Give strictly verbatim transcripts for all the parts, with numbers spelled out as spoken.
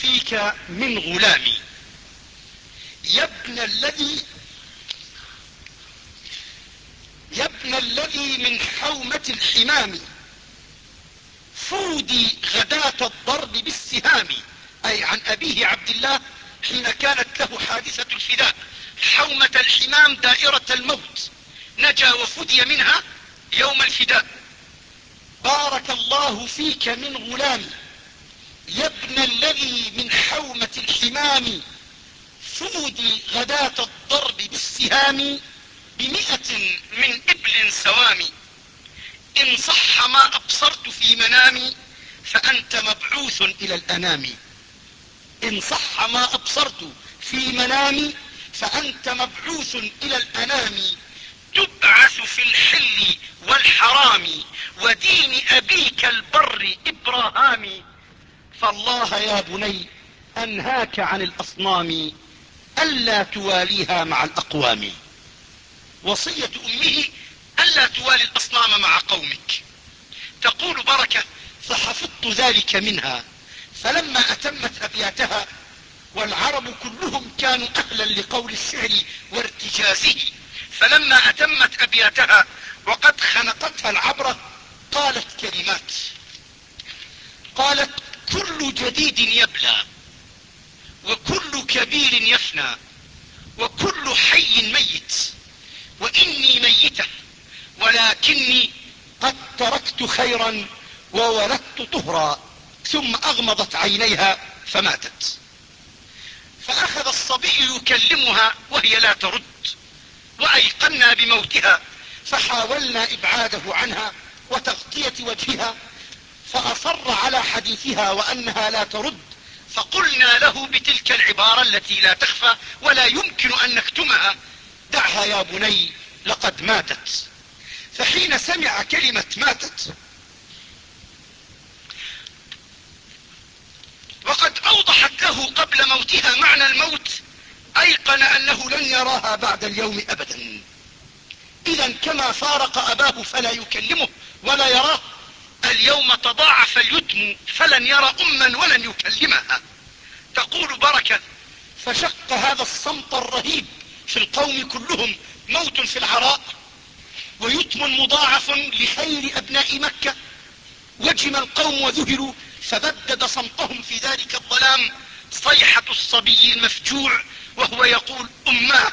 فيك من غلامي يا ابن الذي يا ابن الذي من حومة الحمام فودي غداة الضرب بالسهام، أي عن أبيه عبد الله حين كانت له حادثة الفداء. حومة الحمام دائرة الموت، نجا وفدي منها يوم الفداء. بارك الله فيك من غلامي يا ابن الذي من حومة الحمام فودي غداة الضرب بالسهام بمئة من إبل سوامي. إن صح ما أبصرت في منامي فأنت مبعوث إلى الأنام. إن صح ما أبصرت في منامي فأنت مبعوث إلى الأنام. تبعث في الحل والحرام ودين أبيك البر إبراهام. فالله يا بني أنهاك عن الأصنام ألا تواليها مع الأقوام. وصية أمه ألا توالي الأصنام مع قومك. تقول بركة: فحفظت ذلك منها، فلما أتمت أبياتها، والعرب كلهم كانوا أهلا لقول الشعر وارتجازه، فلما أتمت أبياتها وقد خنقتها العبرة قالت كلمات. قالت: كل جديد يبلى، وكل كبير يفنى، وكل حي ميت، وإني ميتة ولكني قد تركت خيرا وولدت طهرا. ثم أغمضت عينيها فماتت. فأخذ الصبي يكلمها وهي لا ترد، وأيقنا بموتها، فحاولنا إبعاده عنها وتغطية وجهها، فأصر على حديثها وأنها لا ترد، فقلنا له بتلك العبارة التي لا تخفى ولا يمكن أن نكتمها: دعها يا بني لقد ماتت. فحين سمع كلمة ماتت وقد أوضحت له قبل موتها معنى الموت، أيقن أنه لن يراها بعد اليوم أبدا. إذا كما فارق أباه فلا يكلمه ولا يراه، اليوم تضاعف اليتم فلن يرى أما ولن يكلمها. تقول بركة: فشق هذا الصمت الرهيب في القوم كلهم موت في العراء ويتم مضاعف لخير أبناء مكة. وجم القوم وذهلوا، فبدد صمتهم في ذلك الظلام صيحة الصبي المفجوع وهو يقول: أماه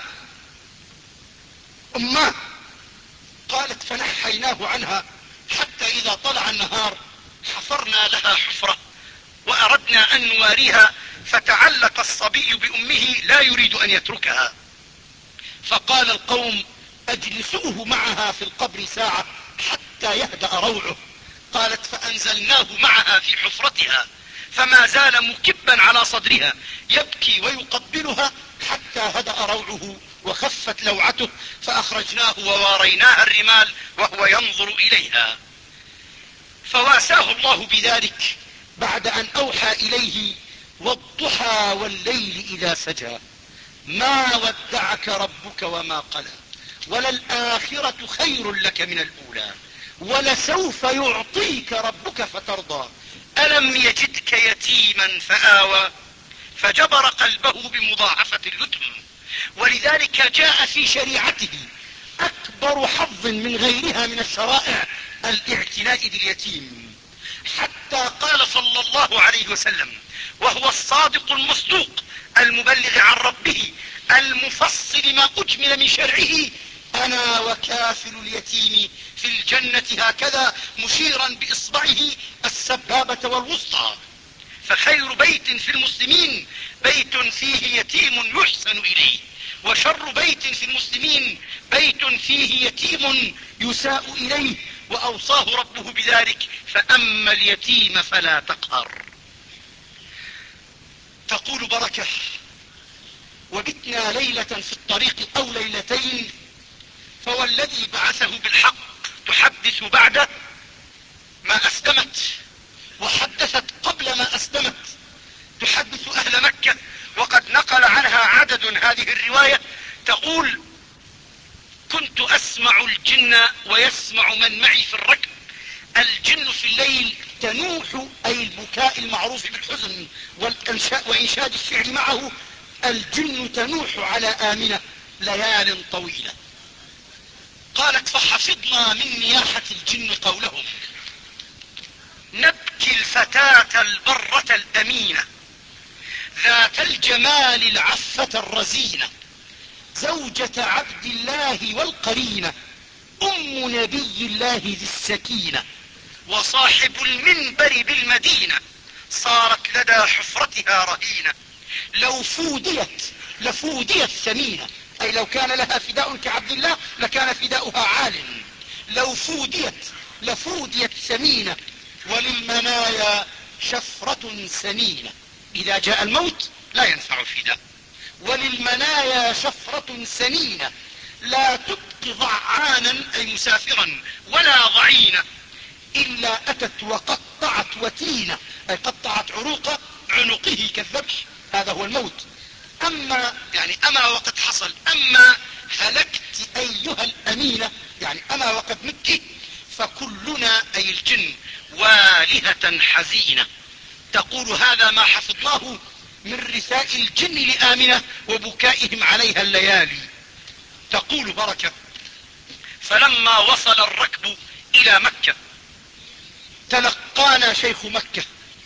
أماه. قالت: فنحيناه عنها حتى إذا طلع النهار حفرنا لها حفرة وأردنا أن نواريها، فتعلق الصبي بأمه لا يريد أن يتركها. فقال القوم: أجلسوه معها في القبر ساعة حتى يهدأ روعه. قالت: فأنزلناه معها في حفرتها، فما زال مكبا على صدرها يبكي ويقبلها حتى هدأ روعه وخفت لوعته، فأخرجناه وواريناها الرمال وهو ينظر إليها. فواساه الله بذلك بعد أن أوحى إليه: والضحى والليل إذا سجى ما ودعك ربك وما قلى وللآخرة خير لك من الأولى ولسوف يعطيك ربك فترضى ألم يجدك يتيما فآوى فجبر قلبه بمضاعفة اليتم. ولذلك جاء في شريعته أكبر حظ من غيرها من الشرائع الاعتناء باليتيم، حتى قال صلى الله عليه وسلم وهو الصادق المصدوق المبلغ عن ربه المفصل ما أجمل من شرعه: أنا وكافل اليتيم في الجنة هكذا، مشيرا بإصبعه السبابة والوسطى. فخير بيت في المسلمين بيت فيه يتيم يحسن إليه، وشر بيت في المسلمين بيت فيه يتيم يساء إليه. وأوصاه ربه بذلك: فأما اليتيم فلا تقهر. تقول بركة: وبتنا ليلة في الطريق أو ليلتين، فوالذي بعثه بالحق تحدث بعده ما أسلمت، وحدثت قبل ما أسلمت، تحدث أهل مكة. وقد نقل عنها عدد هذه الرواية. تقول: كنت أسمع الجن ويسمع من معي في الركب. الجن في الليل تنوح أي أي البكاء المعروف بالحزن وإنشاد الشعر معه، الجن تنوح على آمنة ليال طويلة. قالت فحفظنا من نياحة الجن قولهم: نبكي الفتاة البرة الأمينة ذات الجمال العفة الرزينة، زوجة عبد الله والقرينة، أم نبي الله ذي السكينة، وصاحب المنبر بالمدينة صارت لدى حفرتها رهينة. لو فوديت لفوديت ثمينة، أي لو كان لها فداء كعبد الله لكان فداؤها عال. لو فوديت لفوديت ثمينة، وللمنايا شفرة سنينة. إذا جاء الموت لا ينفع الفداء. وللمنايا شفرة سنينة لا تبقي ضعانا أي مسافرا ولا ضعينا، إلا أتت وقطعت وتينة، أي قطعت عروق عنقه كالذبح. هذا هو الموت. أما يعني أما وقد حصل، أما هلكت أيها الأمينة، يعني أما وقد مت، فكلنا أي الجن والهة حزينة. تقول هذا ما حفظناه من رثاء الجن لآمنة وبكائهم عليها الليالي. تقول بركة: فلما وصل الركب إلى مكة تلقانا شيخ مكة،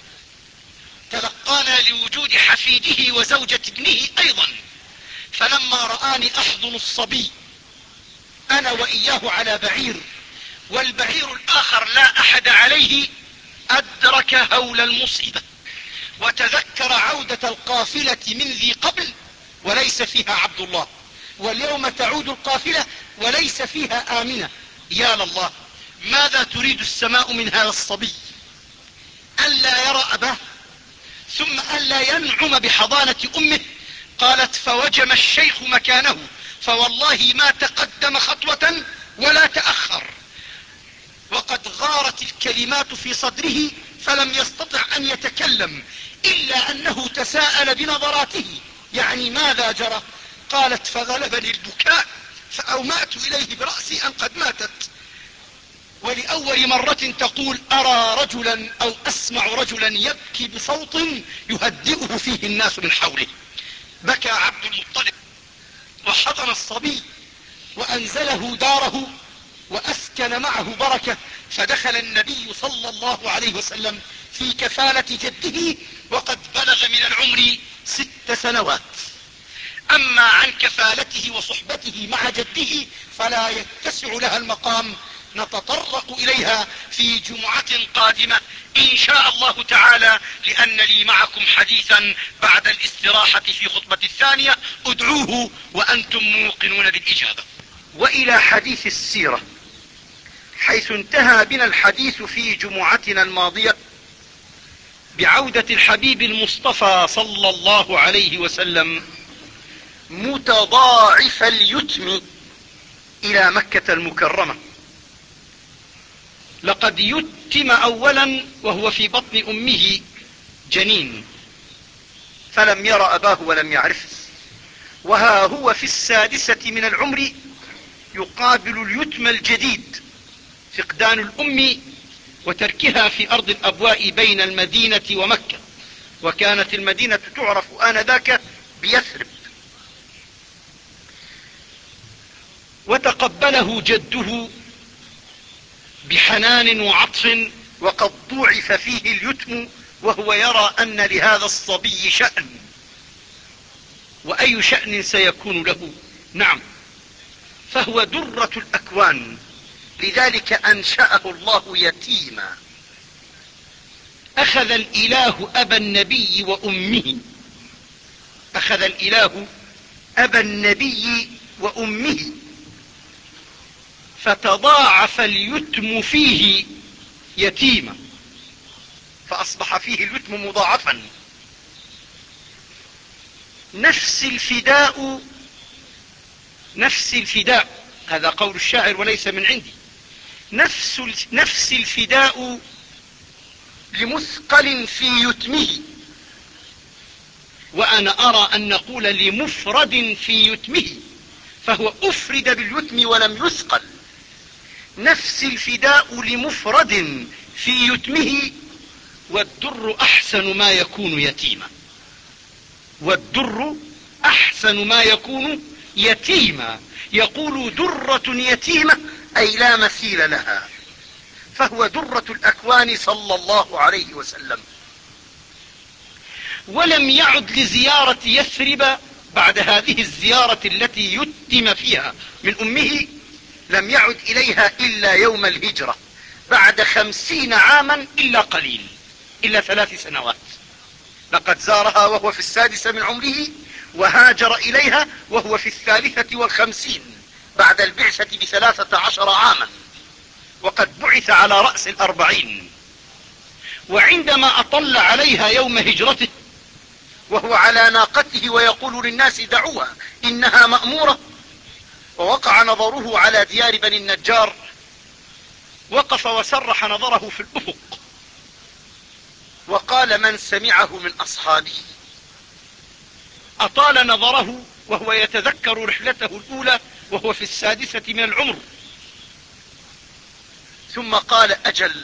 تلقانا لوجود حفيده وزوجة ابنه أيضا. فلما رآني أحضن الصبي أنا وإياه على بعير، والبعير الآخر لا أحد عليه، أدرك هول المصيبة وتذكر عودة القافلة من ذي قبل وليس فيها عبد الله، واليوم تعود القافلة وليس فيها آمنة. يا لله، ماذا تريد السماء من هذا الصبي؟ ألا يرى أباه، ثم ألا ينعم بحضانة أمه. قالت فوجم الشيخ مكانه، فوالله ما تقدم خطوة ولا تأخر، وقد غارت الكلمات في صدره فلم يستطع أن يتكلم إلا أنه تساءل بنظراته، يعني ماذا جرى؟ قالت فغلبني البكاء فأومأت إليه برأسي أن قد ماتت. ولأول مرة تقول أرى رجلا أو أسمع رجلا يبكي بصوت يهدئه فيه الناس من حوله. بكى عبد المطلب وحضن الصبي وأنزله داره وأسكن معه بركة، فدخل النبي صلى الله عليه وسلم في كفالة جده وقد بلغ من العمر ست سنوات. أما عن كفالته وصحبته مع جده فلا يتسع لها المقام، نتطرق إليها في جمعة قادمة إن شاء الله تعالى، لأن لي معكم حديثا بعد الاستراحة في خطبة الثانية ادعوه وأنتم موقنون بالإجابة. وإلى حديث السيرة، حيث انتهى بنا الحديث في جمعتنا الماضية بعودة الحبيب المصطفى صلى الله عليه وسلم متضاعف اليتم إلى مكة المكرمة. لقد يتم أولا وهو في بطن أمه جنين، فلم ير أباه ولم يعرفه، وها هو في السادسة من العمر يقابل اليتم الجديد، فقدان الأم وتركها في أرض الأبواء بين المدينة ومكة، وكانت المدينة تعرف آنذاك بيثرب. وتقبله جده بحنان وعطف، وقد ضعف فيه اليتم وهو يرى أن لهذا الصبي شأن، وأي شأن سيكون له؟ نعم، فهو درة الأكوان، لذلك أنشأه الله يتيما. أخذ الإله أبا النبي وأمه، أخذ الإله أبا النبي وأمه، فتضاعف اليتم فيه يتيما، فأصبح فيه اليتم مضاعفا. نفس الفداء نفس الفداء هذا قول الشاعر وليس من عندي، نفس نفس الفداء لمثقل في يتمه، وأنا أرى أن نقول لمفرد في يتمه، فهو أفرد باليتم ولم يثقل. نفس الفداء لمفرد في يتمه والدر أحسن ما يكون يتيما، والدر أحسن ما يكون يتيما، يقول درة يتيمة أي لا مثيل لها، فهو درة الأكوان صلى الله عليه وسلم. ولم يعد لزيارة يثرب بعد هذه الزيارة التي يتم فيها من أمه، لم يعد إليها إلا يوم الهجرة بعد خمسين عاما إلا قليل، إلا ثلاث سنوات. لقد زارها وهو في السادسة من عمره، وهاجر إليها وهو في الثالثة والخمسين بعد البعثة بثلاثة عشر عاما، وقد بعث على رأس الأربعين. وعندما أطل عليها يوم هجرته وهو على ناقته ويقول للناس دعوها إنها مأمورة، ووقع نظره على ديار بني النجار، وقف وسرح نظره في الأفق وقال من سمعه من أصحابه. أطال نظره وهو يتذكر رحلته الأولى وهو في السادسة من العمر، ثم قال أجل،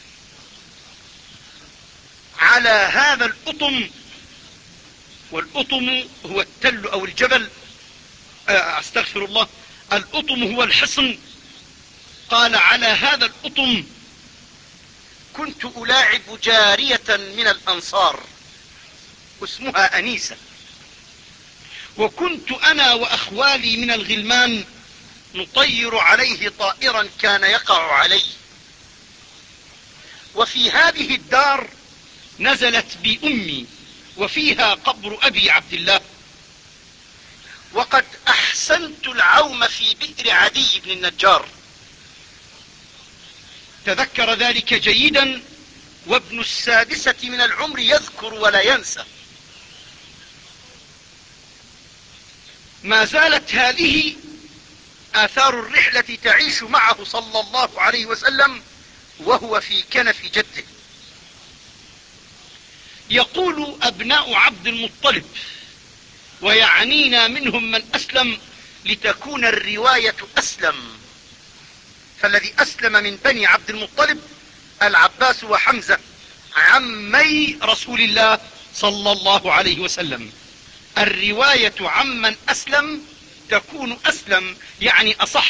على هذا الأطم، والأطم هو التل أو الجبل، أستغفر الله، الأطم هو الحصن. قال على هذا الأطم كنت ألاعب جارية من الأنصار اسمها أنيسة، وكنت أنا وأخوالي من الغلمان نطير عليه طائرا كان يقع عليه. وفي هذه الدار نزلت بي أمي، وفيها قبر أبي عبد الله، وقد أحسنت العوم في بئر عدي بن النجار. تذكر ذلك جيدا، وابن السادسة من العمر يذكر ولا ينسى. ما زالت هذه آثار الرحلة تعيش معه صلى الله عليه وسلم وهو في كنف جده. يقول أبناء عبد المطلب، ويعنينا منهم من أسلم لتكون الرواية أسلم، فالذي أسلم من بني عبد المطلب العباس وحمزة عمي رسول الله صلى الله عليه وسلم. الرواية عمن أسلم تكون أسلم، يعني أصح.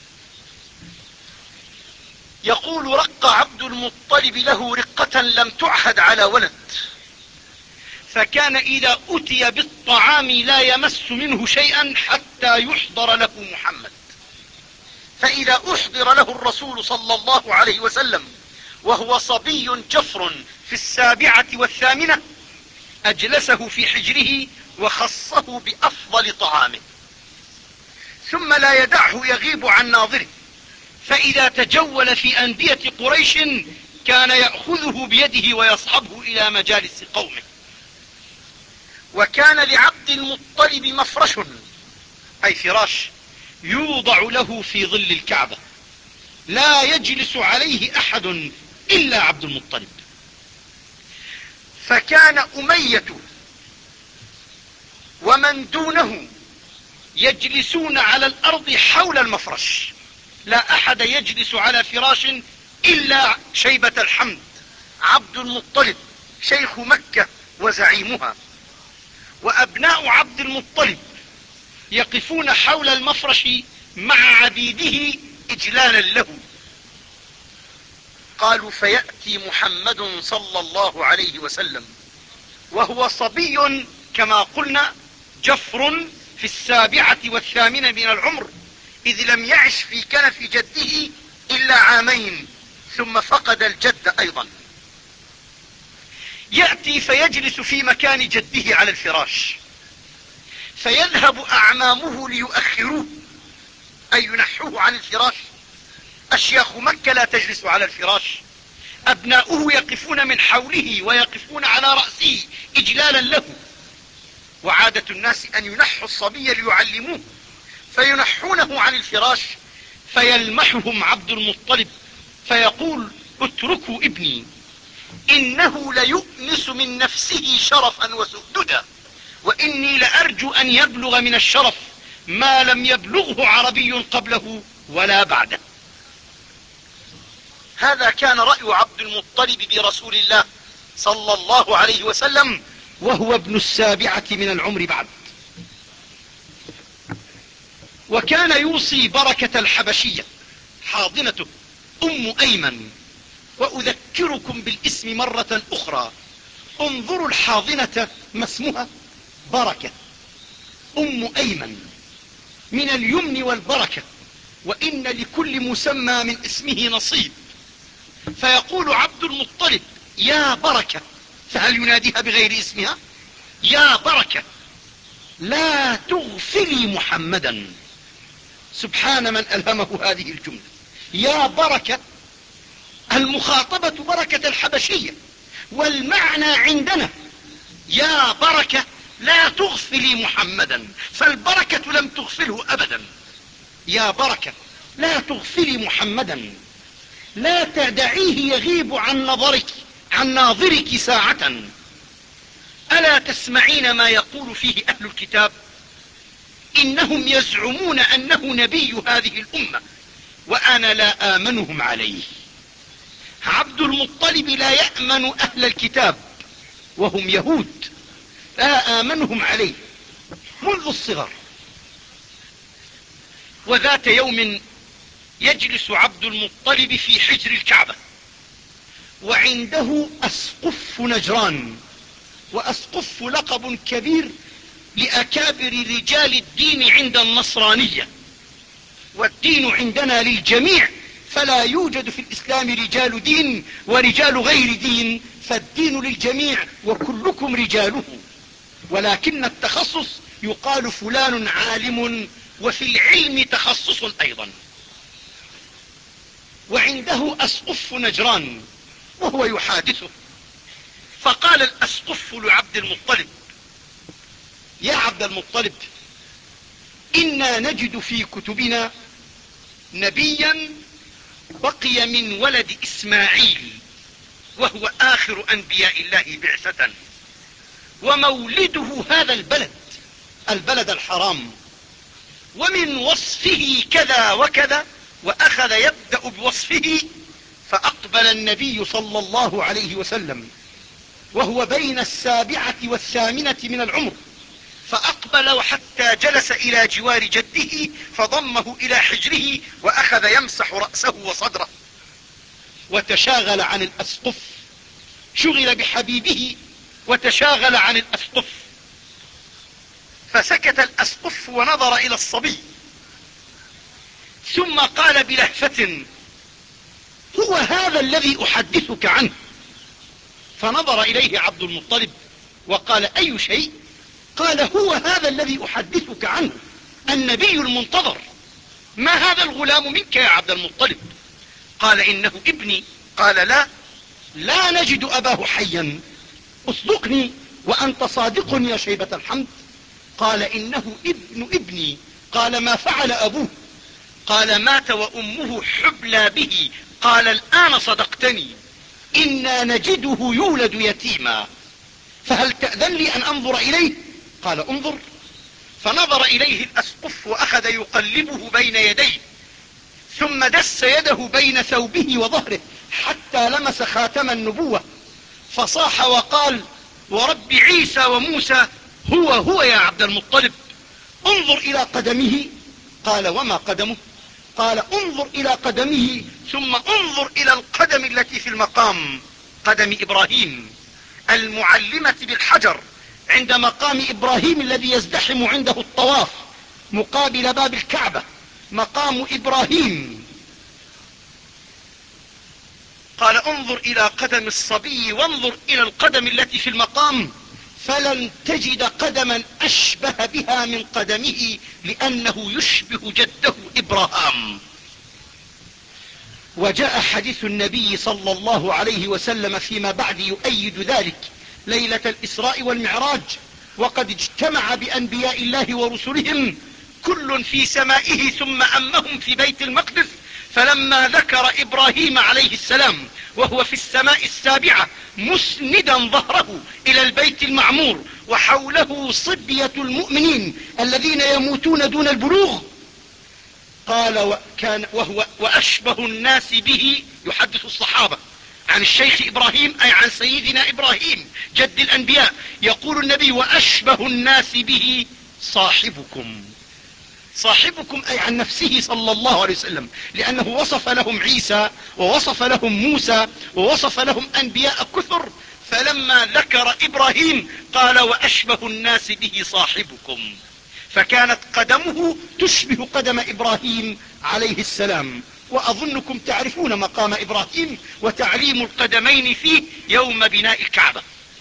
يقول رق عبد المطلب له رقة لم تعهد على ولد، فكان إذا أتي بالطعام لا يمس منه شيئا حتى يحضر له محمد، فإذا أحضر له الرسول صلى الله عليه وسلم وهو صبي جفر في السابعة والثامنة أجلسه في حجره وخصه بأفضل طعامه، ثم لا يدعه يغيب عن ناظره، فإذا تجول في أندية قريش كان يأخذه بيده ويصحبه إلى مجالس قومه. وكان لعبد المطلب مفرش أي فراش يوضع له في ظل الكعبة، لا يجلس عليه أحد إلا عبد المطلب. فكان أمية ومن دونه يجلسون على الأرض حول المفرش، لا أحد يجلس على فراش إلا شيبة الحمد عبد المطلب شيخ مكة وزعيمها. وأبناء عبد المطلب يقفون حول المفرش مع عبيده إجلالا له. قالوا فيأتي محمد صلى الله عليه وسلم وهو صبي كما قلنا جفر في السابعة والثامنة من العمر، إذ لم يعش في كنف جده إلا عامين ثم فقد الجد أيضا. يأتي فيجلس في مكان جده على الفراش، فيذهب أعمامه ليؤخروه أي ينحوه عن الفراش. أشياخ مكة لا تجلس على الفراش، أبناؤه يقفون من حوله ويقفون على رأسه إجلالا له. وعادة الناس أن ينحوا الصبي ليعلموه، فينحونه عن الفراش، فيلمحهم عبد المطلب فيقول اتركوا ابني إنه ليؤنس من نفسه شرفا وسؤددا، وإني لأرجو أن يبلغ من الشرف ما لم يبلغه عربي قبله ولا بعده. هذا كان رأي عبد المطلب برسول الله صلى الله عليه وسلم وهو ابن السابعة من العمر بعد. وكان يوصي بركة الحبشية حاضنته أم أيمن. وأذكركم بالاسم مرة أخرى، انظروا الحاضنة ما اسمها، بركة أم أيمن، من اليمن والبركة، وإن لكل مسمى من اسمه نصيب. فيقول عبد المطلب يا بركة، فهل يناديها بغير اسمها؟ يا بركة لا تغفلي محمدا. سبحان من ألهمه هذه الجملة. يا بركة، المخاطبة بركة الحبشية، والمعنى عندنا يا بركة لا تغفلي محمدا، فالبركة لم تغفله أبدا. يا بركة لا تغفلي محمدا، لا تدعيه يغيب عن نظرك عن ناظرك ساعة. ألا تسمعين ما يقول فيه أهل الكتاب؟ إنهم يزعمون أنه نبي هذه الأمة وأنا لا آمنهم عليه. عبد المطلب لا يأمن أهل الكتاب وهم يهود، لا آمنهم عليه منذ الصغر. وذات يوم يجلس عبد المطلب في حجر الكعبة، وعنده أسقف نجران. وأسقف لقب كبير لأكابر رجال الدين عند النصرانية، والدين عندنا للجميع، فلا يوجد في الإسلام رجال دين ورجال غير دين، فالدين للجميع وكلكم رجاله، ولكن التخصص يقال فلان عالم، وفي العلم تخصص أيضا. وعنده أسقف نجران وهو يحادثه، فقال الأسقف لعبد المطلب يا عبد المطلب، إنا نجد في كتبنا نبيا بقي من ولد إسماعيل وهو آخر أنبياء الله بعثة، ومولده هذا البلد البلد الحرام، ومن وصفه كذا وكذا، وأخذ يبدأ بوصفه. فأقبل النبي صلى الله عليه وسلم وهو بين السابعة والثامنة من العمر، فأقبل وحتى جلس إلى جوار جده فضمه إلى حجره وأخذ يمسح رأسه وصدره، وتشاغل عن الأسقف، شغل بحبيبه وتشاغل عن الأسقف. فسكت الأسقف ونظر إلى الصبي، ثم قال بلهفة هو هذا الذي أحدثك عنه؟ فنظر إليه عبد المطلب وقال أي شيء؟ قال هو هذا الذي أحدثك عنه، النبي المنتظر. ما هذا الغلام منك يا عبد المطلب؟ قال إنه ابني. قال لا لا نجد أباه حيا، اصدقني وأنت صادق يا شيبة الحمد. قال إنه ابن ابني. قال ما فعل أبوه؟ قال مات وأمه حبلى به. قال الآن صدقتني، إنا نجده يولد يتيما، فهل تأذن لي أن أنظر إليه؟ قال انظر. فنظر إليه الأسقف وأخذ يقلبه بين يديه، ثم دس يده بين ثوبه وظهره حتى لمس خاتم النبوة، فصاح وقال ورب عيسى وموسى هو هو يا عبد المطلب، انظر إلى قدمه. قال وما قدمه؟ قال انظر إلى قدمه ثم انظر إلى القدم التي في المقام، قدم إبراهيم المعلمة بالحجر عند مقام إبراهيم الذي يزدحم عنده الطواف مقابل باب الكعبة، مقام إبراهيم. قال انظر إلى قدم الصبي وانظر إلى القدم التي في المقام، فلن تجد قدما أشبه بها من قدمه، لأنه يشبه جده إبراهام. وجاء حديث النبي صلى الله عليه وسلم فيما بعد يؤيد ذلك ليلة الإسراء والمعراج، وقد اجتمع بأنبياء الله ورسلهم كل في سمائه ثم أمهم في بيت المقدس، فلما ذكر إبراهيم عليه السلام وهو في السماء السابعة مسندا ظهره إلى البيت المعمور وحوله صبية المؤمنين الذين يموتون دون البلوغ، قال وكان وهو وأشبه الناس به، يحدث الصحابة، عن الشيخ إبراهيم أي عن سيدنا إبراهيم جد الأنبياء، يقول النبي: وأشبه الناس به صاحبكم. صاحبكم أي عن نفسه صلى الله عليه وسلم، لأنه وصف لهم عيسى ووصف لهم موسى ووصف لهم أنبياء كثر، فلما ذكر إبراهيم قال: وأشبه الناس به صاحبكم، فكانت قدمه تشبه قدم إبراهيم عليه السلام. وأظنكم تعرفون مقام إبراهيم وتعليم القدمين فيه يوم بناء الكعبة.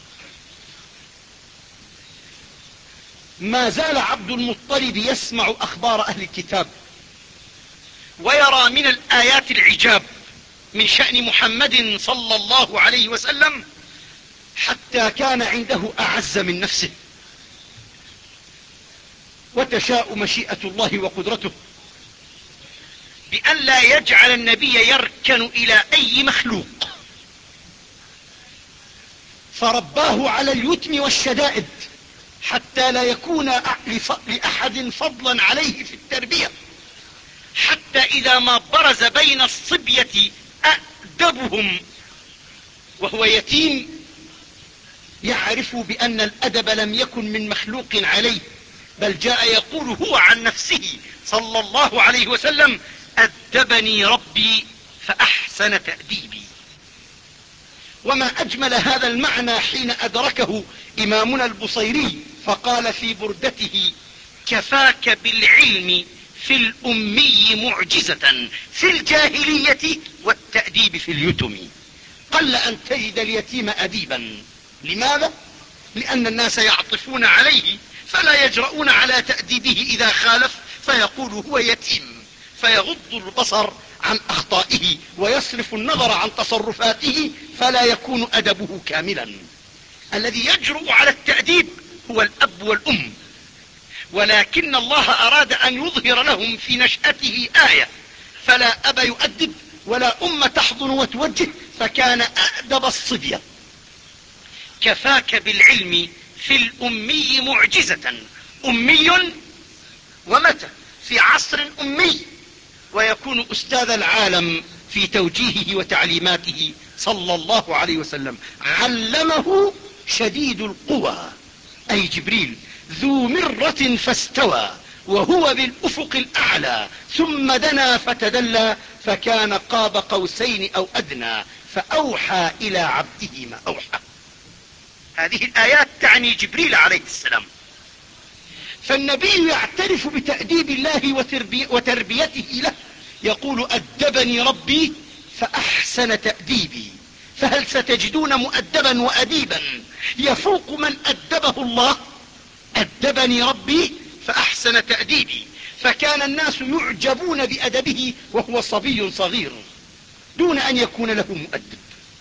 ما زال عبد المطلب يسمع أخبار أهل الكتاب ويرى من الآيات العجاب من شأن محمد صلى الله عليه وسلم، حتى كان عنده أعز من نفسه. وتشاء مشيئة الله وقدرته بأن لا يجعل النبي يركن إلى أي مخلوق، فرباه على اليتم والشدائد حتى لا يكون لأحد فضلا عليه في التربية، حتى إذا ما برز بين الصبية أأدبهم وهو يتيم يعرف بأن الأدب لم يكن من مخلوق عليه، بل جاء يقول هو عن نفسه صلى الله عليه وسلم: أدبني ربي فأحسن تأديبي. وما أجمل هذا المعنى حين أدركه إمامنا البصيري فقال في بردته: كفاك بالعلم في الأمي معجزة في الجاهلية والتأديب في اليتم. قل أن تجد اليتيم أديبا. لماذا؟ لأن الناس يعطفون عليه فلا يجرؤون على تأديبه إذا خالف، فيقول هو يتيم، فيغض البصر عن أخطائه ويصرف النظر عن تصرفاته، فلا يكون أدبه كاملا. الذي يجرؤ على التأديب هو الأب والأم، ولكن الله أراد أن يظهر لهم في نشأته آية، فلا أب يؤدب ولا أم تحضن وتوجه، فكان أأدب الصبية. كفاك بالعلم في الأمي معجزة. أمي ومتى؟ في عصر أمي، ويكون أستاذ العالم في توجيهه وتعليماته صلى الله عليه وسلم. علمه شديد القوى أي جبريل، ذو مرة فاستوى وهو بالأفق الأعلى، ثم دنا فتدلى فكان قاب قوسين أو أدنى، فأوحى إلى عبده ما أوحى. هذه الآيات تعني جبريل عليه السلام. فالنبي يعترف بتأديب الله وتربي وتربيته له، يقول: أدبني ربي فأحسن تأديبي. فهل ستجدون مؤدبا وأديبا يفوق من أدبه الله؟ أدبني ربي فأحسن تأديبي. فكان الناس يعجبون بأدبه وهو صبي صغير دون أن يكون له مؤدب.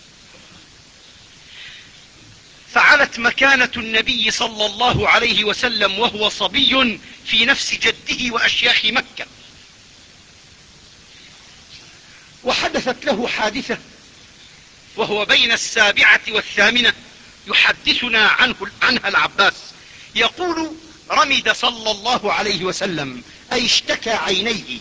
فعلت مكانة النبي صلى الله عليه وسلم وهو صبي في نفس جده وأشياخ مكة. وحدثت له حادثة وهو بين السابعة والثامنة يحدثنا عنه عنها العباس، يقول: رمد صلى الله عليه وسلم أي اشتكى عينيه،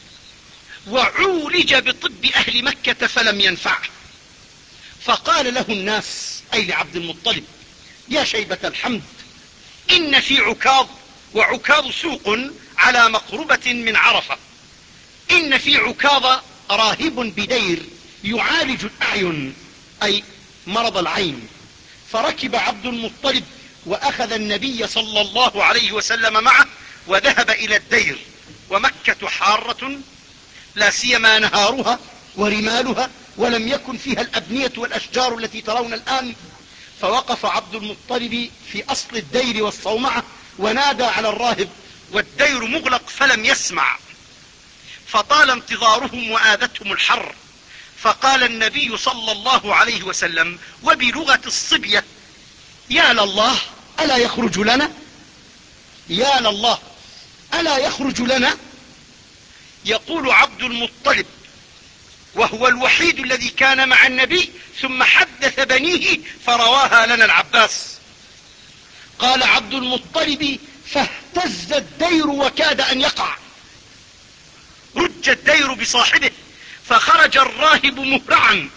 وعولج بطب أهل مكة فلم ينفعه، فقال له الناس أي لعبد المطلب: يا شيبة الحمد، إن في عكاظ، وعكاظ سوق على مقربة من عرفة، إن في عكاظ راهب بدير يعالج الأعين أي مرض العين. فركب عبد المطلب وأخذ النبي صلى الله عليه وسلم معه وذهب إلى الدير، ومكة حارة لا سيما نهارها ورمالها، ولم يكن فيها الأبنية والأشجار التي ترون الآن. فوقف عبد المطلب في أصل الدير والصومعة ونادى على الراهب، والدير مغلق فلم يسمع، فطال انتظارهم وآذتهم الحر. فقال النبي صلى الله عليه وسلم وبلغة الصبية: يا لله ألا يخرج لنا؟ يا لله ألا يخرج لنا؟ يقول عبد المطلب وهو الوحيد الذي كان مع النبي، ثم حدث بنيه فرواها لنا العباس. قال عبد المطلب: فاهتز الدير وكاد أن يقع، رج الدير بصاحبه، فخرج الراهب مهرعا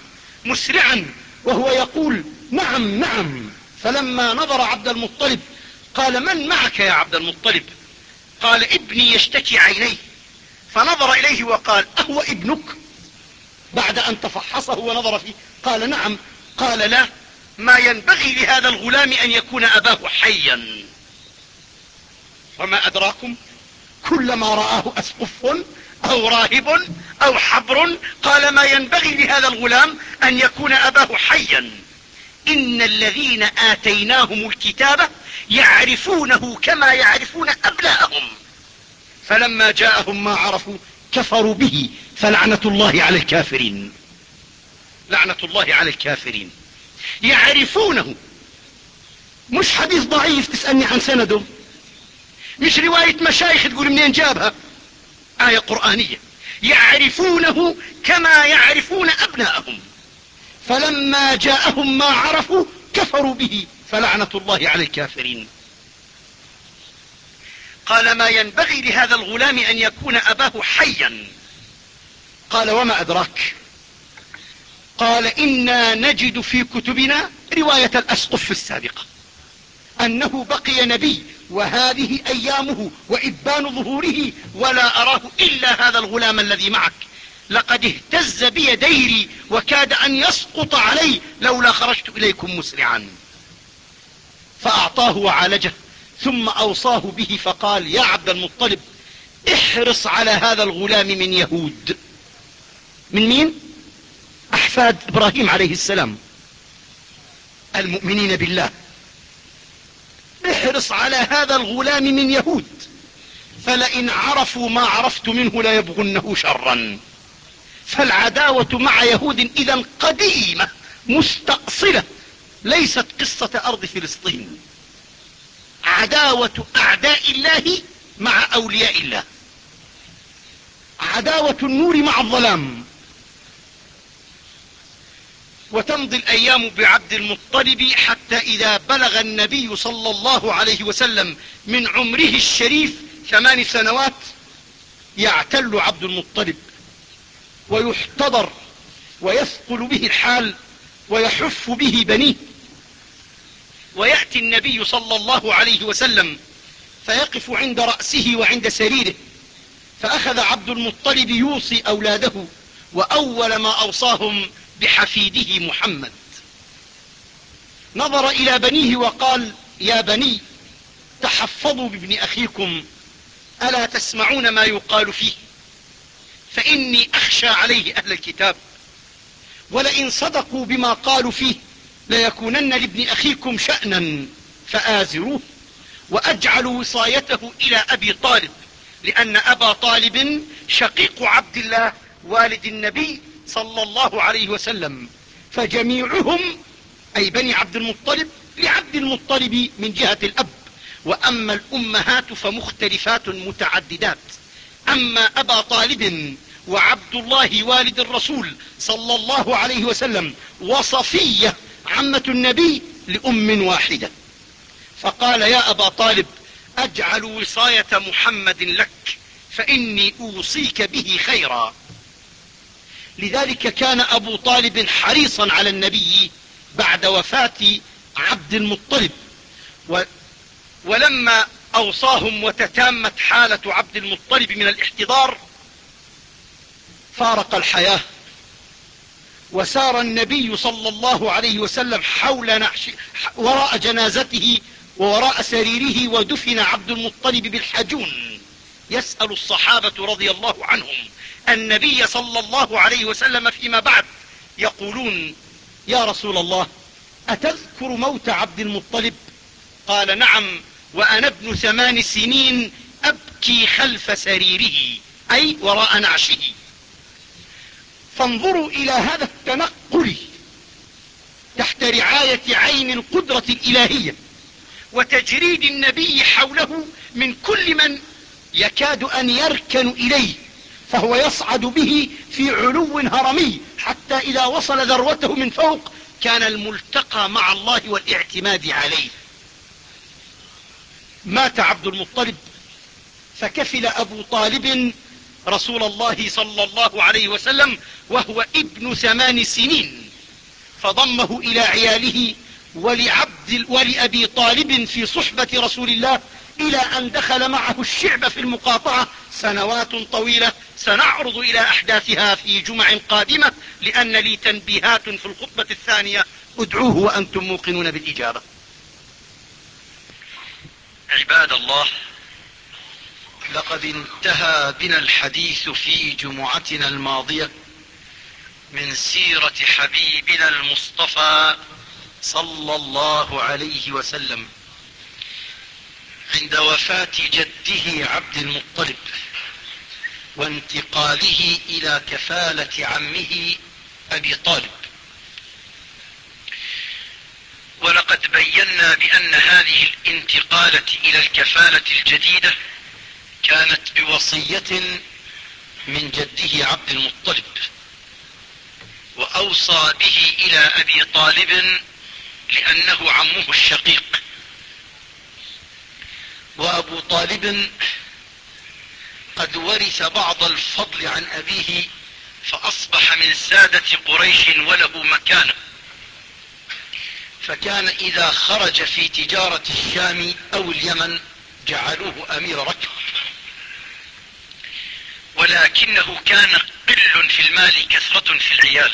مسرعا وهو يقول نعم نعم. فلما نظر عبد المطلب قال من معك يا عبد المطلب؟ قال ابني يشتكي عينيه. فنظر إليه وقال أهو ابنك؟ بعد أن تفحصه ونظر فيه قال نعم. قال لا، ما ينبغي لهذا الغلام أن يكون أباه حيا. وما أدراكم، كلما رآه أسقف أو راهب أو حبر قال ما ينبغي لهذا الغلام أن يكون أباه حيا. إن الذين آتيناهم الكتاب يعرفونه كما يعرفون أبناءهم، فلما جاءهم ما عرفوا كفروا به، فلعنة الله على الكافرين. لعنة الله على الكافرين. يعرفونه، مش حديث ضعيف تسألني عن سنده، مش رواية مشايخ تقول منين جابها، آية قرآنية. يعرفونه كما يعرفون أبناءهم، فلما جاءهم ما عرفوا كفروا به، فلعنة الله على الكافرين. قال ما ينبغي لهذا الغلام أن يكون أباه حيا. قال وما أدراك؟ قال إنا نجد في كتبنا رواية الأسقف السابقة أنه بقي نبي وهذه أيامه وإبان ظهوره، ولا أراه إلا هذا الغلام الذي معك. لقد اهتز بي ديري وكاد أن يسقط علي لولا خرجت إليكم مسرعا. فأعطاه وعالجه، ثم أوصاه به فقال يا عبد المطلب احرص على هذا الغلام من يهود. من مين؟ أحفاد إبراهيم عليه السلام المؤمنين بالله. احرص على هذا الغلام من يهود، فلئن عرفوا ما عرفت منه ليبغنه شرا. فالعداوة مع يهود إذن قديمة مستأصلة، ليست قصة أرض فلسطين. عداوة أعداء الله مع أولياء الله، عداوة النور مع الظلام. وتمضي الأيام بعبد المطلب حتى إذا بلغ النبي صلى الله عليه وسلم من عمره الشريف ثمان سنوات يعتل عبد المطلب ويحتضر ويثقل به الحال ويحف به بنيه. ويأتي النبي صلى الله عليه وسلم فيقف عند رأسه وعند سريره، فأخذ عبد المطلب يوصي أولاده، وأول ما أوصاهم بحفيده محمد. نظر إلى بنيه وقال يا بني تحفظوا بابن أخيكم، ألا تسمعون ما يقال فيه؟ فإني أخشى عليه أهل الكتاب، ولئن صدقوا بما قالوا فيه ليكونن لابن أخيكم شأنا فآزروه، وأجعل وصايته إلى أبي طالب، لأن أبا طالب شقيق عبد الله والد النبي صلى الله عليه وسلم، فجميعهم أي بني عبد المطلب لعبد المطلب من جهة الأب، وأما الأمهات فمختلفات متعددات. أما أبا طالب وعبد الله والد الرسول صلى الله عليه وسلم وصفية عمة النبي لأم واحدة. فقال يا أبا طالب أجعل وصاية محمد لك، فإني أوصيك به خيرا. لذلك كان أبو طالب حريصا على النبي بعد وفاة عبد المطلب، و ولما أوصاهم وتتامت حالة عبد المطلب من الاحتضار فارق الحياة، وسار النبي صلى الله عليه وسلم حول نعش وراء جنازته ووراء سريره، ودفن عبد المطلب بالحجون. يسأل الصحابة رضي الله عنهم النبي صلى الله عليه وسلم فيما بعد يقولون يا رسول الله أتذكر موت عبد المطلب؟ قال نعم، وأنا ابن ثمان سنين أبكي خلف سريره أي وراء نعشه. فانظروا إلى هذا التنقل تحت رعاية عين القدرة الإلهية وتجريد النبي حوله من كل من يكاد أن يركن إليه، فهو يصعد به في علو هرمي حتى إذا وصل ذروته من فوق كان الملتقى مع الله والاعتماد عليه. مات عبد المطلب فكفل أبو طالب رسول الله صلى الله عليه وسلم وهو ابن ثمان سنين، فضمه إلى عياله ولعبد ولأبي طالب في صحبة رسول الله إلى أن دخل معه الشعب في المقاطعة سنوات طويلة. سنعرض إلى أحداثها في جمع قادمة، لأن لي تنبيهات في الخطبة الثانية. ادعوه وأنتم موقنون بالإجابة. عباد الله، لقد انتهى بنا الحديث في جمعتنا الماضية من سيرة حبيبنا المصطفى صلى الله عليه وسلم عند وفاة جده عبد المطلب وانتقاله إلى كفالة عمه أبي طالب. ولقد بينا بأن هذه الانتقالة إلى الكفالة الجديدة كانت بوصية من جده عبد المطلب، وأوصى به إلى أبي طالب لأنه عمه الشقيق. وأبو طالب قد ورث بعض الفضل عن أبيه، فأصبح من سادة قريش وله مكانة، فكان إذا خرج في تجارة الشام أو اليمن جعلوه أمير ركب، ولكنه كان قل في المال كثرة في العيال.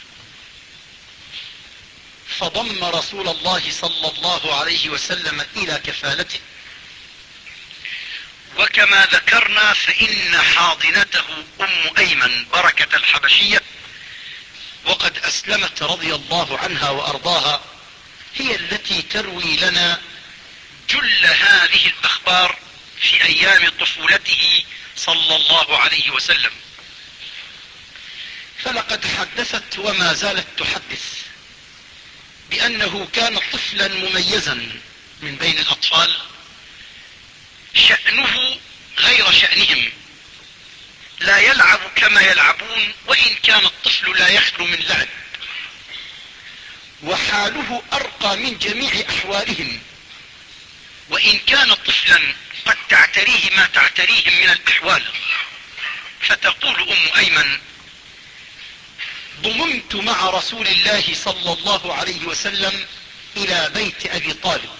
فضم رسول الله صلى الله عليه وسلم إلى كفالته. وكما ذكرنا فإن حاضنته أم أيمن بركة الحبشية، وقد أسلمت رضي الله عنها وأرضاها، هي التي تروي لنا جل هذه الأخبار في أيام طفولته صلى الله عليه وسلم. فلقد حدثت وما زالت تحدث بأنه كان طفلا مميزا من بين الأطفال، شأنه غير شأنهم، لا يلعب كما يلعبون، وإن كان الطفل لا يخلو من لعب، وحاله أرقى من جميع أحوالهم، وإن كان طفلا قد تعتريه ما تعتريهم من الأحوال. فتقول أم أيمن: ضممت مع رسول الله صلى الله عليه وسلم إلى بيت أبي طالب،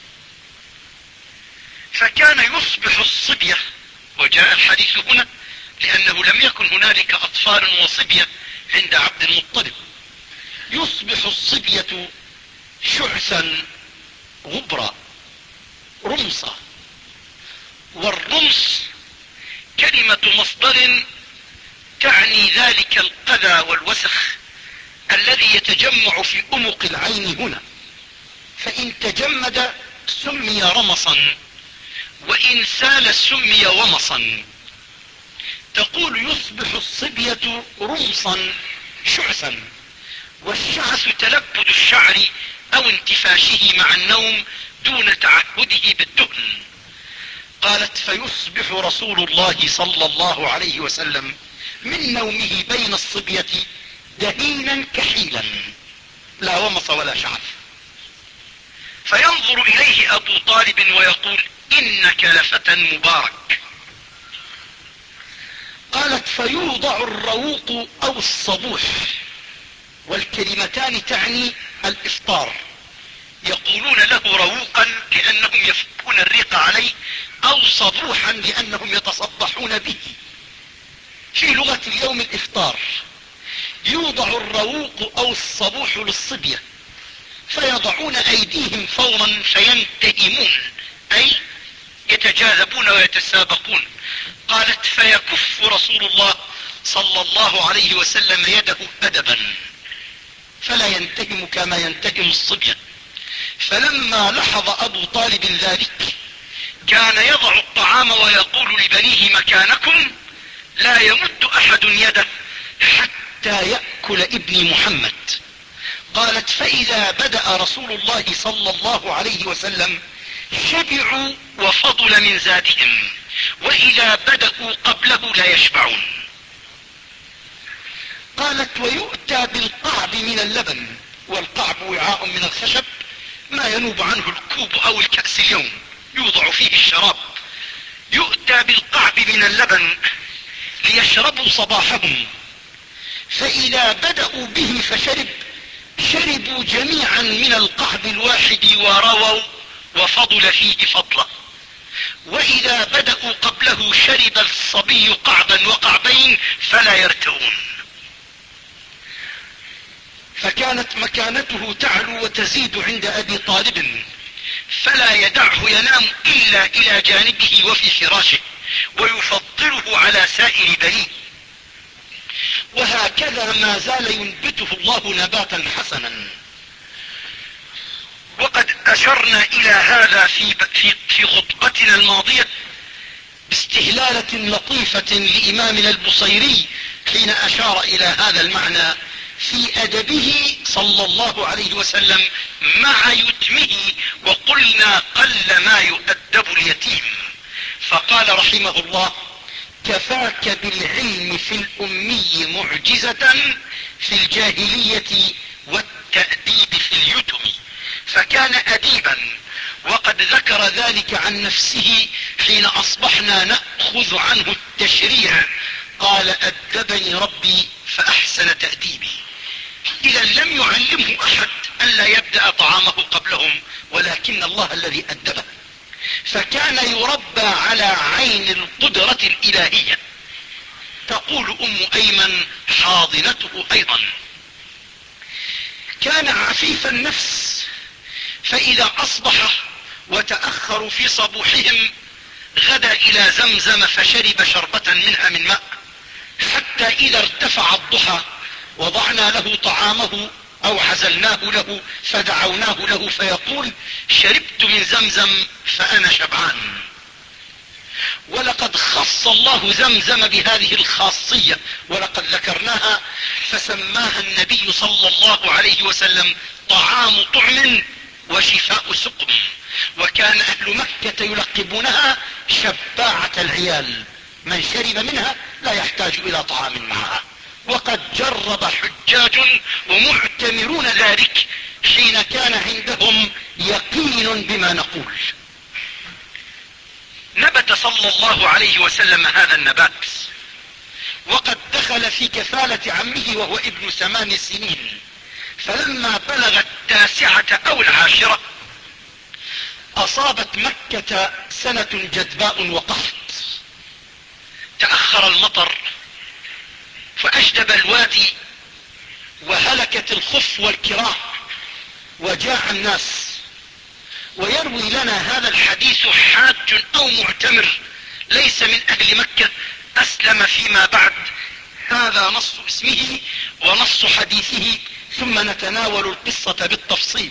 فكان يصبح الصبية، وجاء الحديث هنا لأنه لم يكن هنالك أطفال وصبية عند عبد المطلب، يصبح الصبية شعثا غبرا رمصا. والرمص كلمة مصدر تعني ذلك القذى والوسخ الذي يتجمع في أمق العين هنا، فإن تجمد سمي رمصا، وإن سال سمي ومصا. تقول يصبح الصبية رمصا شعثا، والشعث تلبد الشعر أو انتفاشه مع النوم دون تعهده بالدهن. قالت: فيصبح رسول الله صلى الله عليه وسلم من نومه بين الصبية دهينا كحيلا، لا ومص ولا شعر، فينظر إليه أبو طالب ويقول: إنك لفتى مبارك. قالت: فيوضع الروق أو الصبوح، والكلمتان تعني الإفطار، يقولون له روقا لأنهم يفكون الريق عليه، أو صبوحا لأنهم يتصبحون به، في لغة اليوم الإفطار. يوضع الروق أو الصبوح للصبية، فيضعون أيديهم فورا فينتهمون، أي يتجاذبون ويتسابقون. قالت: فيكف رسول الله صلى الله عليه وسلم يده أدبا، فلا ينتهم كما ينتهم الصبية. فلما لحظ أبو طالب ذلك كان يضع الطعام ويقول لبنيه: مكانكم، لا يمد أحد يده حتى يأكل ابني محمد. قالت: فإذا بدأ رسول الله صلى الله عليه وسلم شبعوا وفضل من زادهم، وإذا بدأوا قبله لا يشبعون. قالت: ويؤتى بالقعب من اللبن، والقعب وعاء من الخشب ما ينوب عنه الكوب أو الكأس اليوم، يوضع فيه الشراب. يؤتى بالقعب من اللبن ليشربوا صباحهم، فإذا بدأوا به فشرب شربوا جميعا من القعب الواحد ورووا وفضل فيه فضله، وإذا بدأوا قبله شرب الصبي قعبا وقعبين فلا يرتوون. فكانت مكانته تعلو وتزيد عند أبي طالب، فلا يدعه ينام إلا إلى جانبه وفي فراشه، ويفضله على سائر بنيه. وهكذا ما زال ينبته الله نباتا حسنا. وقد أشرنا إلى هذا في, في, في خطبتنا الماضية باستهلالة لطيفة لإمامنا البصيري حين أشار إلى هذا المعنى في أدبه صلى الله عليه وسلم مع يتمه، وقلنا قل ما يؤدب اليتيم. فقال رحمه الله: كفاك بالعلم في الأمي معجزة في الجاهلية والتأديب في اليتم. فكان أديبا، وقد ذكر ذلك عن نفسه حين أصبحنا نأخذ عنه التشريع. قال: أدبني ربي فأحسن تأديبي. إذا لم يعلمه أحد أن لا يبدأ طعامه قبلهم، ولكن الله الذي أدبه. فكان يربى على عين القدرة الإلهية. تقول أم أيمن حاضنته أيضا: كان عفيف النفس، فإذا أصبح وتأخروا في صبوحهم غدا إلى زمزم فشرب شربة منها من ماء، حتى إذا ارتفع الضحى وضعنا له طعامه أو عزلناه له فدعوناه له فيقول: شربت من زمزم فأنا شبعان. ولقد خص الله زمزم بهذه الخاصية، ولقد ذكرناها، فسماها النبي صلى الله عليه وسلم طعام طعم وشفاء سقم. وكان أهل مكة يلقبونها شباعة العيال، من شرب منها لا يحتاج إلى طعام معها. وقد جرب حجاج ومعتمرون ذلك حين كان عندهم يقين بما نقول. نبت صلى الله عليه وسلم هذا النبات، وقد دخل في كفالة عمه وهو ابن ثمان سنين، فلما بلغ التاسعة أو العاشرة أصابت مكة سنة جدباء وقحط، تأخر المطر فأجدب الوادي وهلكت الخف والكراع وجاع الناس. ويروي لنا هذا الحديث حاج أو معتمر ليس من أهل مكة أسلم فيما بعد. هذا نص اسمه ونص حديثه، ثم نتناول القصة بالتفصيل.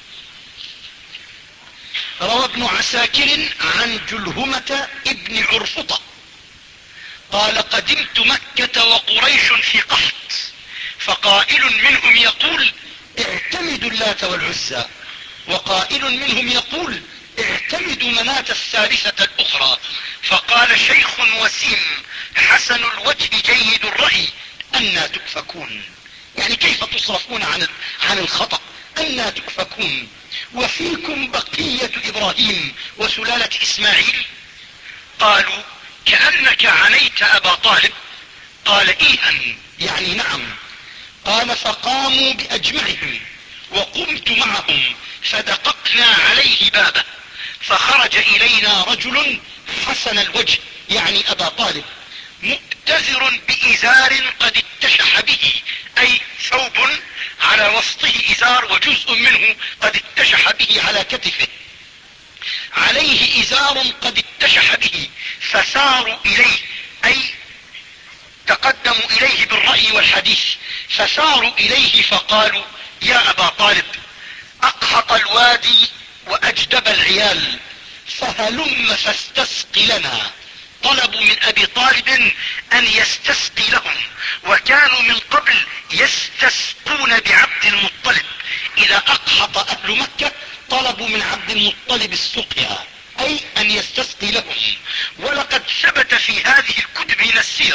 روى ابن عساكر عن جلهمة ابن عرفطة قال: قدمت مكة وقريش في قحط، فقائل منهم يقول: اعتمدوا اللات والعزى، وقائل منهم يقول: اعتمدوا مناة الثالثة الأخرى. فقال شيخ وسيم حسن الوجه جيد الرأي: أنى تؤفكون؟ يعني كيف تصرفون عن عن الخطأ؟ أنى تؤفكون وفيكم بقية إبراهيم وسلالة إسماعيل؟ قالوا: كأنك عنيت أبا طالب. قال: إيئا، يعني نعم. قال: فقاموا بأجمعهم وقمت معهم فدققنا عليه بابه، فخرج إلينا رجل حسن الوجه، يعني أبا طالب، مؤتزر بإزار قد اتشح به، أي ثوب على وسطه إزار وجزء منه قد اتشح به على كتفه، عليه إزار قد اتشح به، فساروا إليه، أي تقدموا إليه بالرأي والحديث، فساروا إليه فقالوا: يا أبا طالب، أقحط الوادي وأجدب العيال، فهلم فاستسق لنا. طلبوا من أبي طالب أن يستسقي لهم، وكانوا من قبل يستسقون بعبد المطلب. إذا أقحط أهل مكة طلبوا من عبد المطلب السقيا، أي أن يستسقي لهم. ولقد ثبت في هذه الكتب من السيرة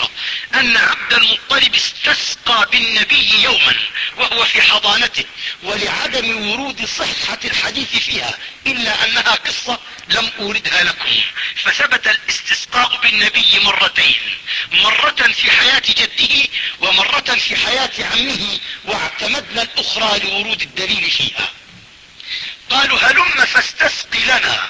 ان عبد المطلب استسقى بالنبي يوما وهو في حضانته، ولعدم ورود صحة الحديث فيها الا انها قصة لم اوردها لكم، فثبت الاستسقاء بالنبي مرتين، مرة في حياة جده ومرة في حياة عمه، واعتمدنا الاخرى لورود الدليل فيها. قالوا هلم فاستسق لنا،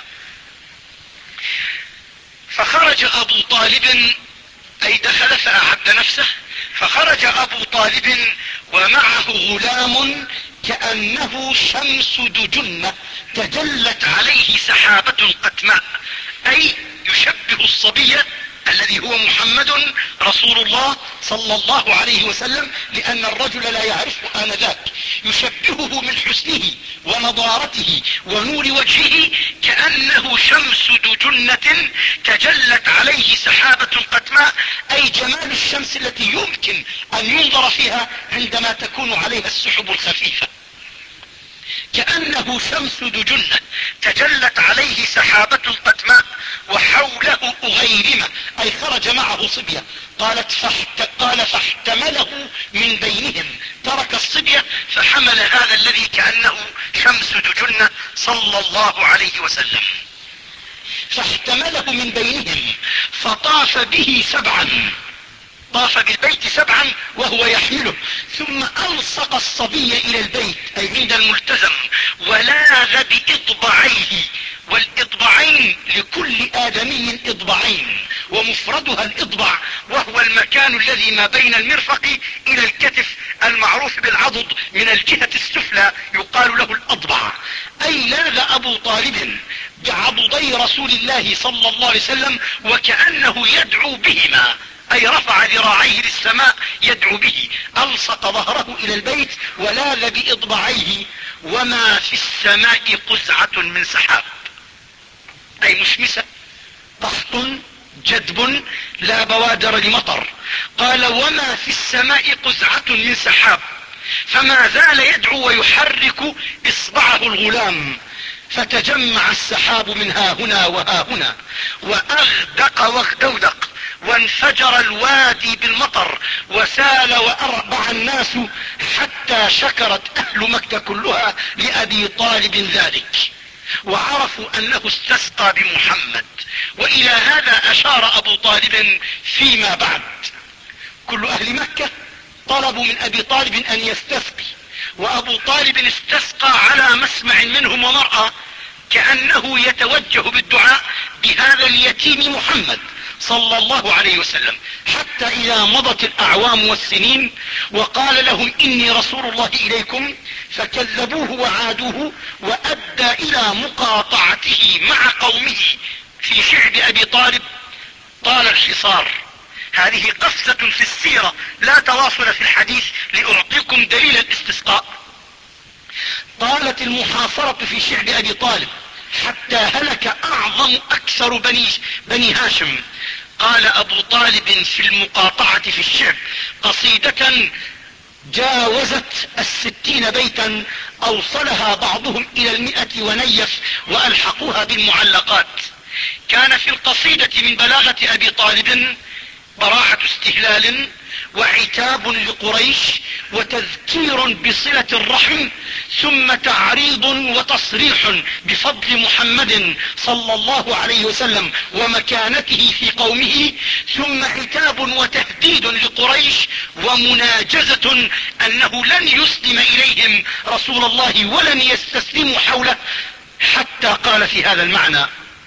فخرج ابو طالب اي دخل فاعد نفسه، فخرج ابو طالب ومعه غلام كأنه شمس دجنة تجلت عليه سحابة قتماء، اي يشبه الصبي الذي هو محمد رسول الله صلى الله عليه وسلم، لان الرجل لا يعرفه انذاك، يشبهه من حسنه ونضارته ونور وجهه كأنه شمس دجنة تجلت عليه سحابة قتماء، اي جمال الشمس التي يمكن ان ينظر فيها عندما تكون عليها السحب الخفيفة. كأنه شمس دجنة تجلت عليه سحابة قتماء وحوله أغيرمة، اي خرج معه صبية. قالت فاحت... قال فاحتمله من بينهم، ترك الصبية فحمل هذا الذي كأنه شمس دجنة صلى الله عليه وسلم، فاحتمله من بينهم فطاف به سبعا، طاف بالبيت سبعا وهو يحمله، ثم ألصق الصبي إلى البيت أي عند الملتزم، ولاذ بإطبعيه، والإطبعين لكل آدمي إطبعين، ومفردها الإطبع، وهو المكان الذي ما بين المرفق إلى الكتف المعروف بالعضد من الجهة السفلى يقال له الأضبع. أي لاذ أبو طالب بعضدي رسول الله صلى الله عليه وسلم وكأنه يدعو بهما، اي رفع ذراعيه للسماء يدعو به، الصق ظهره الى البيت ولاذ باضبعيه، وما في السماء قزعة من سحاب، اي مشمسة قحط جدب لا بوادر لمطر. قال وما في السماء قزعة من سحاب، فما زال يدعو ويحرك اصبعه الغلام، فتجمع السحاب من ها هنا وها هنا، واغدق واغدودق، وانفجر الوادي بالمطر، وسال واربع الناس، حتى شكرت اهل مكة كلها لابي طالب ذلك، وعرفوا انه استسقى بمحمد. والى هذا اشار ابو طالب فيما بعد. كل اهل مكة طلبوا من ابي طالب ان يستسقي، وابو طالب استسقى على مسمع منهم ومرأى، كأنه يتوجه بالدعاء بهذا اليتيم محمد صلى الله عليه وسلم، حتى اذا مضت الاعوام والسنين وقال لهم اني رسول الله اليكم، فكذبوه وعادوه، وادى الى مقاطعته مع قومه في شعب ابي طالب طال الحصار. هذه قفزة في السيرة لا تواصل في الحديث، لأعطيكم دليل الاستسقاء. طالت المحاصرة في شعب ابي طالب حتى هلك اعظم اكثر بني, بني هاشم. قال ابو طالب في المقاطعة في الشعب قصيدة جاوزت الستين بيتا، اوصلها بعضهم الى المئة ونيف والحقوها بالمعلقات. كان في القصيدة من بلاغة ابي طالب براعة استهلال وعتاب لقريش وتذكير بصلة الرحم، ثم تعريض وتصريح بفضل محمد صلى الله عليه وسلم ومكانته في قومه، ثم عتاب وتهديد لقريش ومناجزة انه لن يسلم اليهم رسول الله ولن يستسلموا حوله، حتى قال في هذا المعنى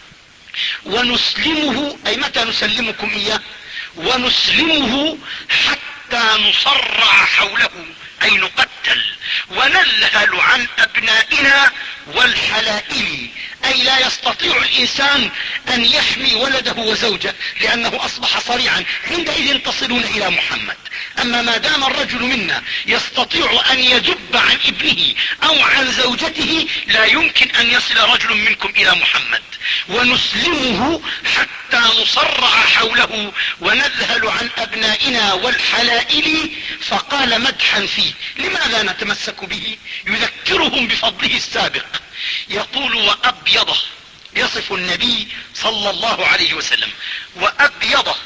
ونسلمه، اي متى نسلمكم اياه، ونسلمه حتى نصرع حوله، اي نقتل، ونذهل عن ابنائنا والحلائل، اي لا يستطيع الانسان ان يحمي ولده وزوجه لانه اصبح صريعا، عندئذ تصلون الى محمد. اما ما دام الرجل منا يستطيع ان يذب عن ابنه او عن زوجته، لا يمكن ان يصل رجل منكم الى محمد. ونسلمه حتى نصرع حوله ونذهل عن ابنائنا والحلائل. فقال مدحا فيه، لماذا نتمسك به؟ يذكرهم بفضله السابق، يقول وابيضه، يصف النبي صلى الله عليه وسلم، وابيضه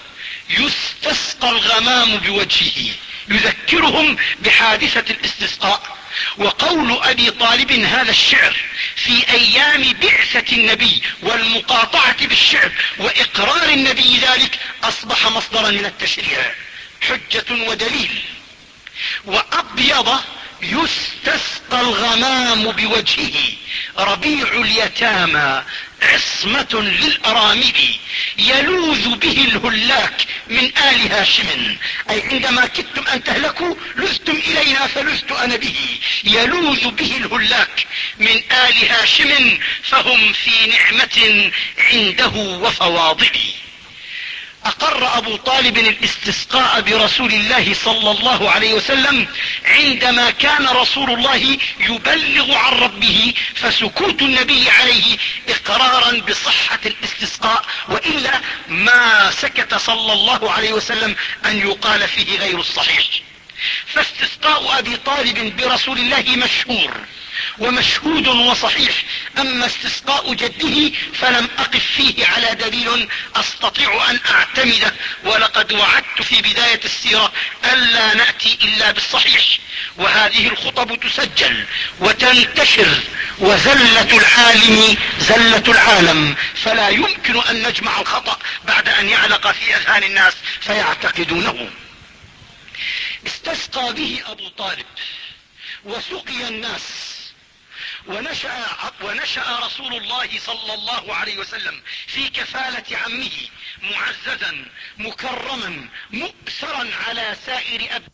يستسقى الغمام بوجهه، يذكرهم بحادثة الاستسقاء. وقول ابي طالب هذا الشعر في ايام بعثة النبي والمقاطعة بالشعر واقرار النبي ذلك اصبح مصدرا من التشريع، حجة ودليل. وابيض يستسقى الغمام بوجهه، ربيع اليتامى عصمة للارامل، يلوذ به الهلاك من آل هاشم. اي عندما كدتم ان تهلكوا لذتم الينا فلذت انا به. يلوذ به الهلاك من آل هاشم، فهم في نعمة عنده وفواضل. اقر ابو طالب الاستسقاء برسول الله صلى الله عليه وسلم عندما كان رسول الله يبلغ عن ربه، فسكوت النبي عليه اقرارا بصحة الاستسقاء، وإلا ما سكت صلى الله عليه وسلم ان يقال فيه غير الصحيح. فاستسقاء ابي طالب برسول الله مشهور ومشهود وصحيح. اما استسقاء جده فلم اقف فيه على دليل استطيع ان اعتمده، ولقد وعدت في بداية السيرة الا نأتي الا بالصحيح، وهذه الخطب تسجل وتنتشر، وزلة العالم زلة العالم، فلا يمكن ان نجمع الخطأ بعد ان يعلق في اذهان الناس فيعتقدونه. استسقى به ابو طالب وسقي الناس، ونشأ, ونشأ رسول الله صلى الله عليه وسلم في كفالة عمه، معززا مكرما مؤثرا على سائر أب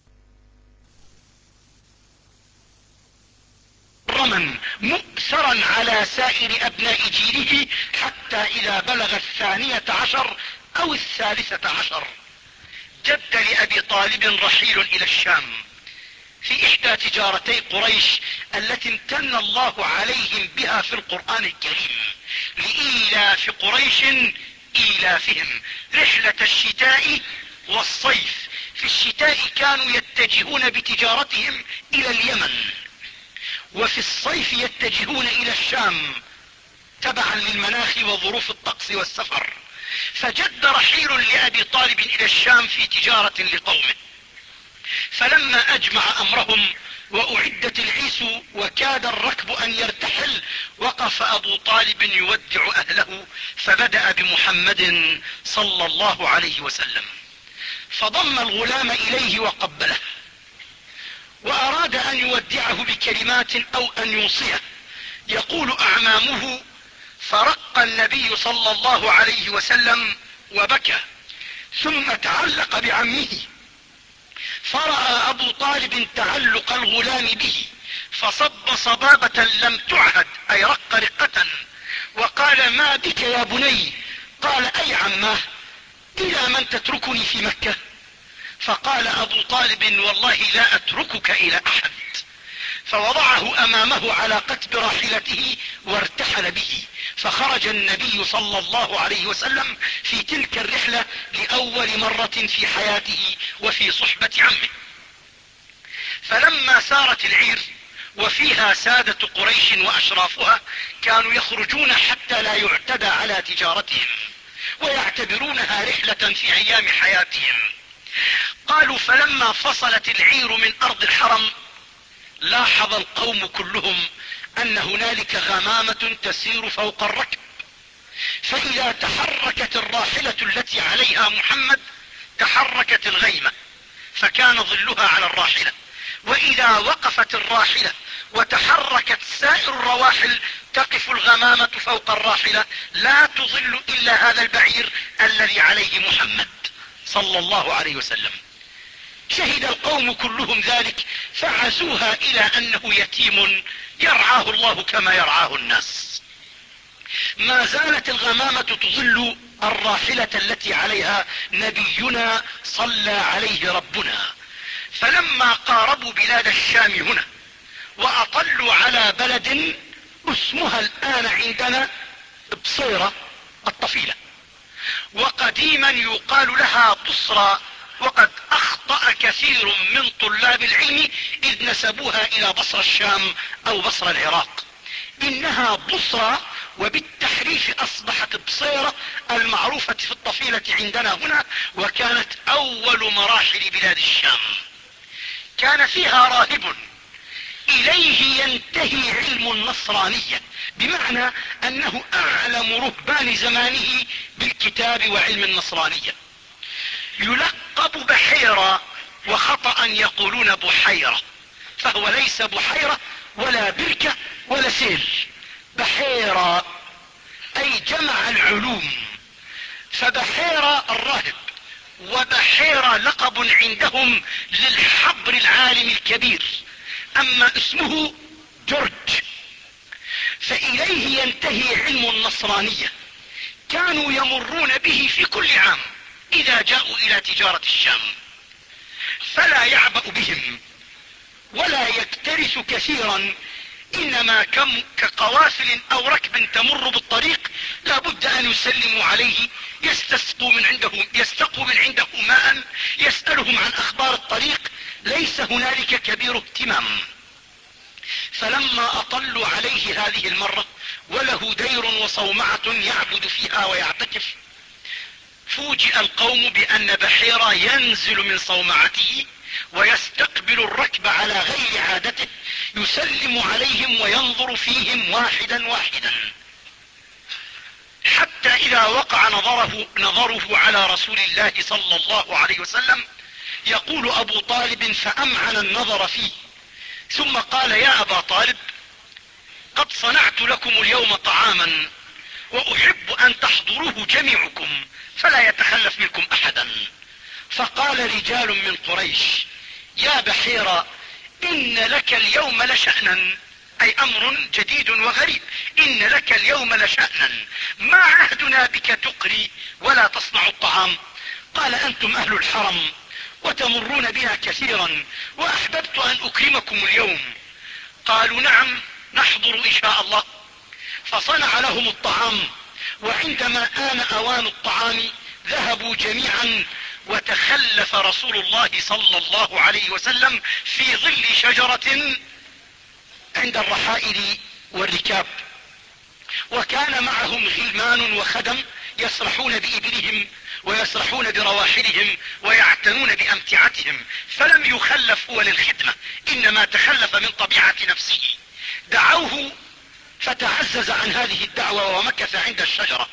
مؤثرا على سائر ابناء جيله، حتى اذا بلغ الثانية عشر او الثالثة عشر جد لابي طالب رحيل الى الشام في احدى تجارتي قريش التي امتن الله عليهم بها في القرآن الكريم، لإيلاف قريش إيلافهم رحلة الشتاء والصيف. في الشتاء كانوا يتجهون بتجارتهم الى اليمن، وفي الصيف يتجهون الى الشام تبعا للمناخ وظروف الطقس والسفر. فجد رحيل لأبي طالب الى الشام في تجارة لقومه، فلما اجمع امرهم واعدت العيس وكاد الركب ان يرتحل، وقف ابو طالب يودع اهله، فبدأ بمحمد صلى الله عليه وسلم، فضم الغلام اليه وقبله، واراد ان يودعه بكلمات او ان يوصيه. يقول اعمامه: فرق النبي صلى الله عليه وسلم وبكى، ثم تعلق بعمه، فرأى ابو طالب تعلق الغلام به، فصب صبابة لم تعهد، اي رق رقة، وقال: ما بك يا بني؟ قال: اي عماه، الى من تتركني في مكة؟ فقال ابو طالب: والله لا اتركك الى احد. فوضعه امامه على قتب راحلته وارتحل به، فخرج النبي صلى الله عليه وسلم في تلك الرحلة لأول مرة في حياته وفي صحبة عمه. فلما سارت العير وفيها سادة قريش وأشرافها، كانوا يخرجون حتى لا يعتدى على تجارتهم، ويعتبرونها رحلة في أيام حياتهم. قالوا: فلما فصلت العير من أرض الحرم، لاحظ القوم كلهم ان هنالك غمامة تسير فوق الركب، فاذا تحركت الراحلة التي عليها محمد تحركت الغيمة، فكان ظلها على الراحلة، واذا وقفت الراحلة وتحركت سائر الرواحل تقف الغمامة فوق الراحلة، لا تظل الا هذا البعير الذي عليه محمد صلى الله عليه وسلم. شهد القوم كلهم ذلك، فعزوها الى انه يتيم يرعاه الله كما يرعاه الناس. ما زالت الغمامة تظل الراحلة التي عليها نبينا صلى عليه ربنا. فلما قاربوا بلاد الشام هنا واطلوا على بلد اسمها الان عندنا بصيرة الطفيلة، وقديما يقال لها بصرى، وقد اخطأ كثير من طلاب العلم اذ نسبوها الى بصر الشام او بصر العراق. انها بصرى وبالتحريف اصبحت بصيرة المعروفة في الطفيلة عندنا هنا، وكانت اول مراحل بلاد الشام. كان فيها راهب اليه ينتهي علم النصرانية، بمعنى انه اعلم رهبان زمانه بالكتاب وعلم النصرانية. يلقب بحيرة، وخطأ يقولون بحيرة، فهو ليس بحيرة ولا بركة ولا سيل، بحيرة اي جمع العلوم. فبحيرة الراهب، وبحيرة لقب عندهم للحبر العالم الكبير، اما اسمه جورج. فاليه ينتهي علم النصرانية. كانوا يمرون به في كل عام اذا جاءوا الى تجارة الشام، فلا يعبأ بهم ولا يكترث كثيرا، انما كم كقوافل او ركب تمر بالطريق لا بد ان يسلموا عليه، يستسقوا من عنده يستقوا من عنده ماء، يسألهم عن اخبار الطريق، ليس هنالك كبير اهتمام. فلما اطلوا عليه هذه المرة وله دير وصومعة يعبد فيها ويعتكف، فوجئ القوم بان بحيرة ينزل من صومعته ويستقبل الركب على غير عادته، يسلم عليهم وينظر فيهم واحدا واحدا، حتى اذا وقع نظره, نظره على رسول الله صلى الله عليه وسلم، يقول ابو طالب فامعن النظر فيه، ثم قال يا ابا طالب قد صنعت لكم اليوم طعاما واحب ان تحضروه جميعكم فلا يتخلف منكم احدا. فقال رجال من قريش يا بحيرة ان لك اليوم لشأنا، اي امر جديد وغريب، ان لك اليوم لشأنا، ما عهدنا بك تقري ولا تصنع الطعام؟ قال انتم اهل الحرم وتمرون بنا كثيرا، واحببت ان اكرمكم اليوم. قالوا نعم نحضر ان شاء الله. فصنع لهم الطعام، وعندما آن اوان الطعام ذهبوا جميعا، وتخلف رسول الله صلى الله عليه وسلم في ظل شجرة عند الرحائل والركاب، وكان معهم غلمان وخدم يسرحون بإبلهم ويسرحون برواحلهم ويعتنون بأمتعتهم، فلم يخلف هو للخدمة، انما تخلف من طبيعة نفسه. دعوه فتعزز عن هذه الدعوة ومكث عند الشجرة.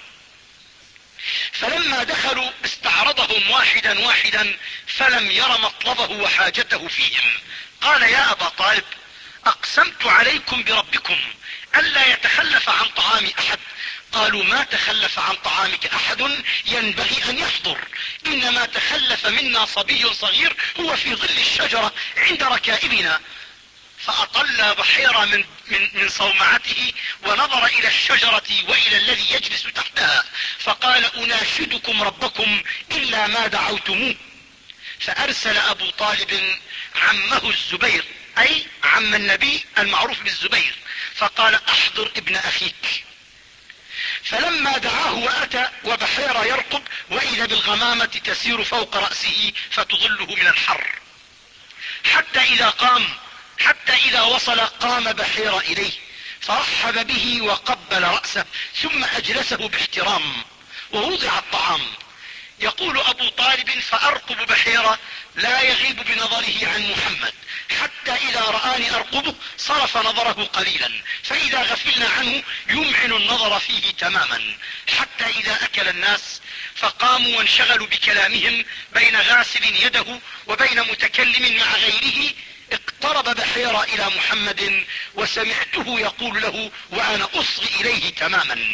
فلما دخلوا استعرضهم واحدا واحدا فلم ير مطلبه وحاجته فيهم. قال يا ابا طالب اقسمت عليكم بربكم الا يتخلف عن طعام احد. قالوا ما تخلف عن طعامك احد ينبغي ان يحضر، انما تخلف منا صبي صغير هو في ظل الشجرة عند ركائبنا. فاطل بحيرة من, من, من صومعته ونظر الى الشجرة والى الذي يجلس تحتها، فقال اناشدكم ربكم الا ما دعوتموه. فارسل ابو طالب عمه الزبير، اي عم النبي المعروف بالزبير، فقال احضر ابن اخيك. فلما دعاه واتى وبحيرة يرقب، واذا بالغمامة تسير فوق رأسه فتظله من الحر، حتى اذا قام حتى اذا وصل قام بحيرة اليه فرحب به وقبل رأسه، ثم اجلسه باحترام ووضع الطعام. يقول ابو طالب فارقب بحيرة لا يغيب بنظره عن محمد، حتى اذا رآني ارقبه صرف نظره قليلا، فاذا غفلنا عنه يمعن النظر فيه تماما، حتى اذا اكل الناس فقاموا وانشغلوا بكلامهم بين غاسل يده وبين متكلم مع غيره. اقترب بحيرة الى محمد وسمعته يقول له وانا اصغي اليه تماما: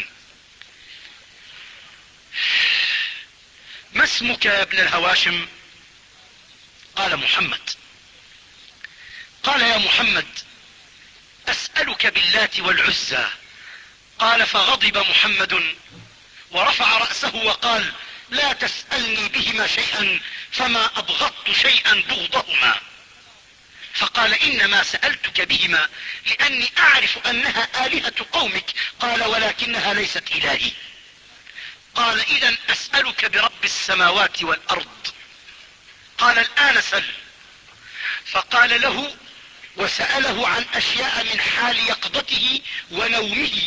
ما اسمك يا ابن الهواشم؟ قال محمد. قال يا محمد اسألك باللات والعزى. قال فغضب محمد ورفع رأسه وقال لا تسألني بهما شيئا فما ابغضت شيئا بغضهما. فقال انما سألتك بهما لاني اعرف انها آلهة قومك. قال ولكنها ليست الهي. قال اذا اسألك برب السماوات والارض. قال الان سل. فقال له وسأله عن اشياء من حال يقظته ونومه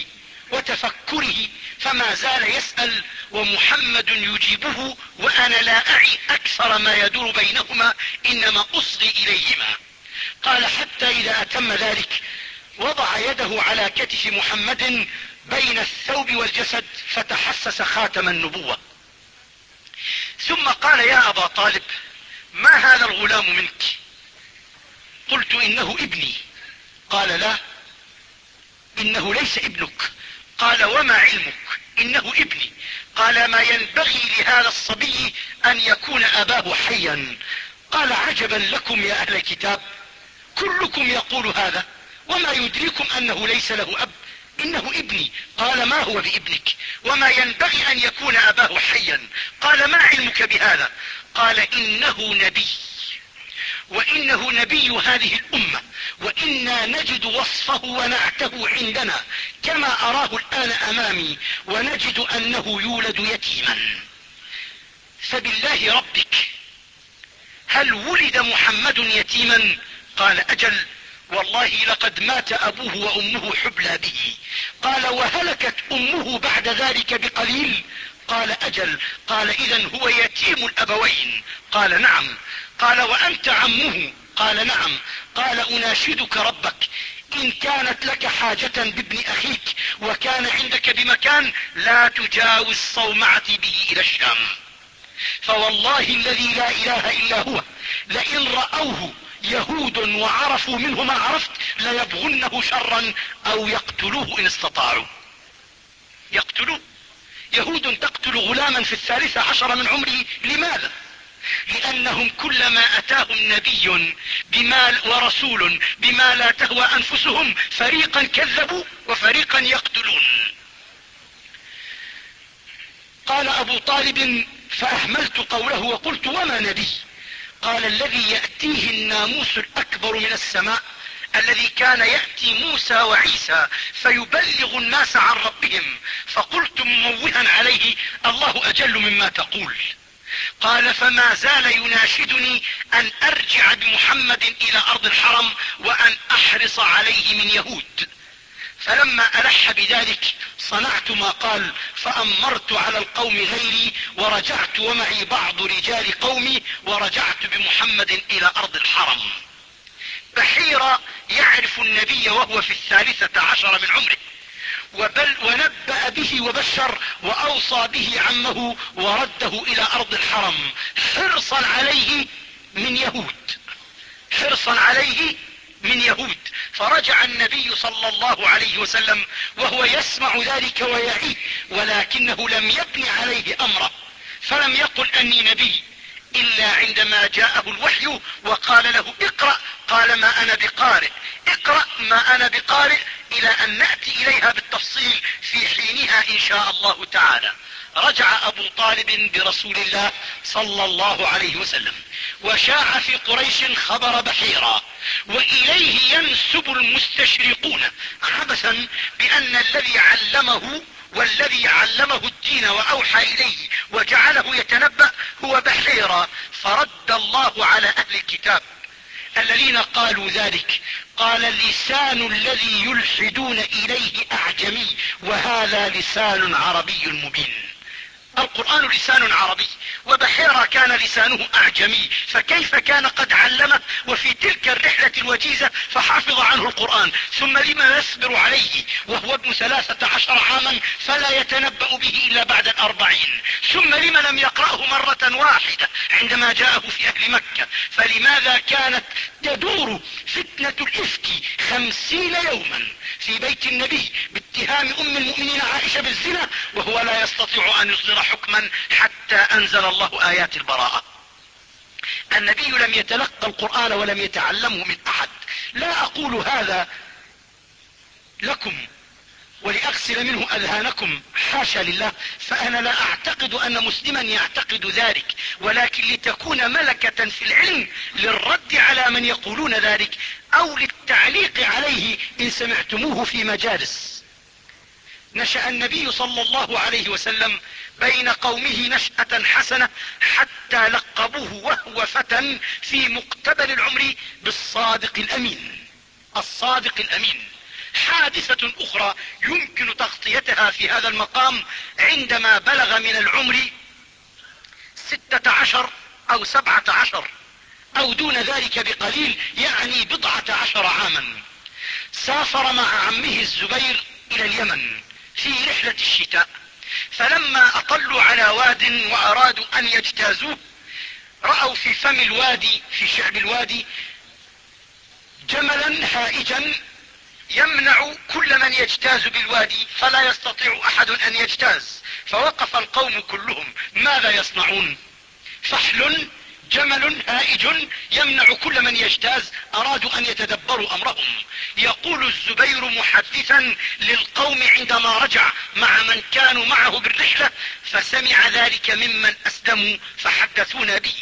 وتفكره، فما زال يسأل ومحمد يجيبه وأنا لا أعي أكثر ما يدور بينهما، إنما أصغي إليهما. قال حتى إذا أتم ذلك وضع يده على كتف محمد بين الثوب والجسد فتحسس خاتم النبوة، ثم قال يا أبا طالب ما هذا الغلام منك؟ قلت إنه ابني. قال لا، إنه ليس ابنك. قال وما علمك؟ إنه ابني. قال ما ينبغي لهذا الصبي أن يكون أباه حيا. قال عجبا لكم يا أهل الكتاب، كلكم يقول هذا وما يدريكم أنه ليس له أب، إنه ابني. قال ما هو بابنك؟ وما ينبغي أن يكون أباه حيا. قال ما علمك بهذا؟ قال إنه نبي، وإنه نبي هذه الأمة، وإنا نجد وصفه ونعته عندنا كما أراه الآن أمامي، ونجد أنه يولد يتيما. فبالله ربك هل ولد محمد يتيما؟ قال أجل، والله لقد مات أبوه وأمه حبلى به. قال وهلكت أمه بعد ذلك بقليل؟ قال أجل. قال إذن هو يتيم الأبوين؟ قال نعم. قال وأنت عمه؟ قال نعم. قال أناشدك ربك إن كانت لك حاجة بابن أخيك وكان عندك بمكان لا تجاوز صومعتي به إلى الشام، فوالله الذي لا إله إلا هو لئن رأوه يهود وعرفوا منه ما عرفت ليبغنه شرا أو يقتلوه إن استطاعوا. يقتلوه. يهود تقتل غلاما في الثالثة عشر من عمره، لماذا؟ لأنهم كلما أتاهم نبي بما ورسول بما لا تهوى أنفسهم فريقا كذبوا وفريقا يقتلون. قال أبو طالب فأهملت قوله وقلت وما نبي؟ قال الذي يأتيه الناموس الأكبر من السماء، الذي كان يأتي موسى وعيسى فيبلغ الناس عن ربهم، فقلت مموها عليه الله أجل مما تقول. قال فما زال يناشدني أن أرجع بمحمد إلى أرض الحرم وأن أحرص عليه من يهود، فلما ألح بذلك صنعت ما قال، فأمرت على القوم غيري ورجعت ومعي بعض رجال قومي ورجعت بمحمد إلى أرض الحرم. بحيرة يعرف النبي وهو في الثالثة عشر من عمره، وبل ونبأ به وبشر وأوصى به عمه ورده إلى أرض الحرم حرصا عليه من يهود، حرصا عليه من يهود. فرجع النبي صلى الله عليه وسلم وهو يسمع ذلك ويعيه، ولكنه لم يبني عليه أمره، فلم يقل أني نبي إلا عندما جاءه الوحي وقال له اقرأ، قال ما أنا بقارئ. اقرأ ما أنا بقارئ، إلى أن نأتي إليها بالتفصيل في حينها إن شاء الله تعالى. رجع أبو طالب برسول الله صلى الله عليه وسلم، وشاع في قريش خبر بحيرة، وإليه ينسب المستشرقون عبثا بأن الذي علمه والذي علمه الدين وأوحى إليه وجعله يتنبأ هو بحيرة. فرد الله على أهل الكتاب الذين قالوا ذلك، قال لسان الذي يلحدون إليه أعجمي وهذا لسان عربي مبين. القرآن لسان عربي وبحيرة كان لسانه أعجمي، فكيف كان قد علمه وفي تلك الرحلة الوجيزة فحافظ عنه القرآن؟ ثم لما يصبر عليه وهو ابن ثلاثة عشر عاما فلا يتنبأ به إلا بعد الأربعين؟ ثم لما لم يقرأه مرة واحدة عندما جاءه في أهل مكة؟ فلماذا كانت تدور فتنة الإفك خمسين يوما في بيت النبي باتهام أم المؤمنين عائشة بالزنا وهو لا يستطيع أن يصدر حكما حتى أنزل الله آيات البراءة؟ النبي لم يتلقى القرآن ولم يتعلمه من أحد. لا أقول هذا لكم ولأغسل منه أذهانكم، حاشا لله، فأنا لا أعتقد أن مسلما يعتقد ذلك، ولكن لتكون ملكة في العلم للرد على من يقولون ذلك أو للتعليق عليه إن سمعتموه في مجالس. نشأ النبي صلى الله عليه وسلم بين قومه نشأة حسنة حتى لقبوه وهو فتى في مقتبل العمر بالصادق الأمين. الصادق الأمين حادثة أخرى يمكن تغطيتها في هذا المقام عندما بلغ من العمر ستة عشر أو سبعة عشر أو دون ذلك بقليل، يعني بضعة عشر عاما، سافر مع عمه الزبير إلى اليمن في رحلة الشتاء. فلما أطلوا على واد وأرادوا أن يجتازوه، رأوا في فم الوادي، في شعب الوادي، جملا هائجا يمنع كل من يجتاز بالوادي، فلا يستطيع أحد أن يجتاز. فوقف القوم كلهم، ماذا يصنعون؟ فحل جمل هائج يمنع كل من يجتاز، أرادوا أن يتدبروا أمرهم. يقول الزبير محدثا للقوم عندما رجع مع من كانوا معه بالرحلة: فسمع ذلك ممن أسلموا فحدثونا به.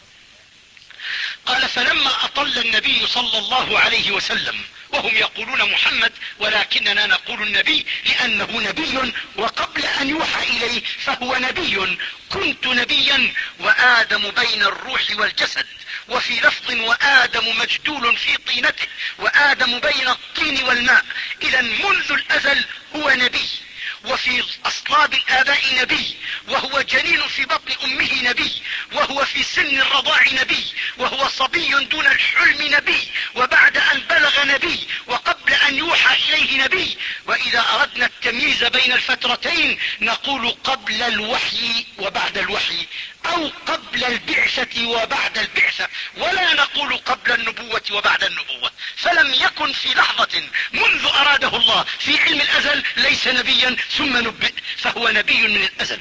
قال: فلما أطل النبي صلى الله عليه وسلم، وهم يقولون محمد ولكننا نقول النبي لأنه نبي، وقبل أن يوحى إليه فهو نبي. كنت نبيا وآدم بين الروح والجسد، وفي لفظ: وآدم مجدول في طينته، وآدم بين الطين والماء. إذا منذ الأزل هو نبي، وفي أصلاب الآباء نبي، وهو جنين في بطن أمه نبي، وهو في سن الرضاع نبي، وهو صبي دون الحلم نبي، وبعد أن بلغ نبي، وقبل أن يوحى إليه نبي. وإذا أردنا التمييز بين الفترتين نقول قبل الوحي وبعد الوحي، أو قبل البعثة وبعد البعثة، ولا نقول قبل النبوة وبعد النبوة. فلم يكن في لحظة منذ أراده الله في علم الأزل ليس نبيا ثم نبئ، فهو نبي من الأزل.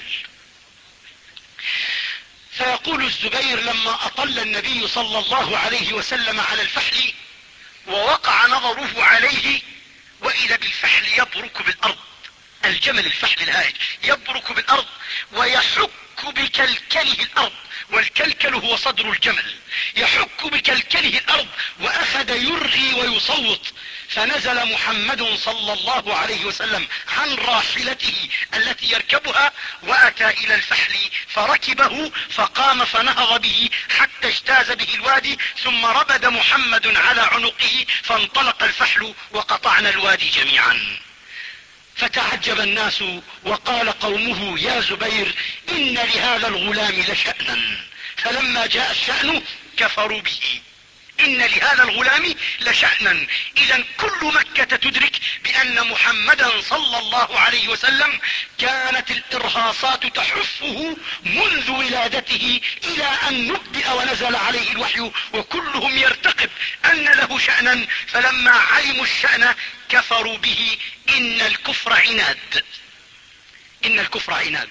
فيقول الزبير: لما أطل النبي صلى الله عليه وسلم على الفحل ووقع نظره عليه، وإذا بالفحل يبرك بالأرض، الجمل الفحل الهائج يبرك بالأرض ويحك بكلكله الأرض، والكلكل هو صدر الجمل، يحك بكلكله الأرض، وأخذ يرغي ويصوت. فنزل محمد صلى الله عليه وسلم عن راحلته التي يركبها وأتى إلى الفحل فركبه، فقام فنهض به حتى اجتاز به الوادي، ثم ربد محمد على عنقه فانطلق الفحل وقطعنا الوادي جميعا. فتعجب الناس وقال قومه: يا زبير إن لهذا الغلام لشأنا. فلما جاء الشأن كفروا به. إن لهذا الغلام لشأنا. إذا كل مكة تدرك بأن محمدا صلى الله عليه وسلم كانت الإرهاصات تحفه منذ ولادته إلى أن نبئ ونزل عليه الوحي، وكلهم يرتقب أن له شأنا. فلما علموا الشأن كفروا به. إن الكفر عناد، إن الكفر عناد.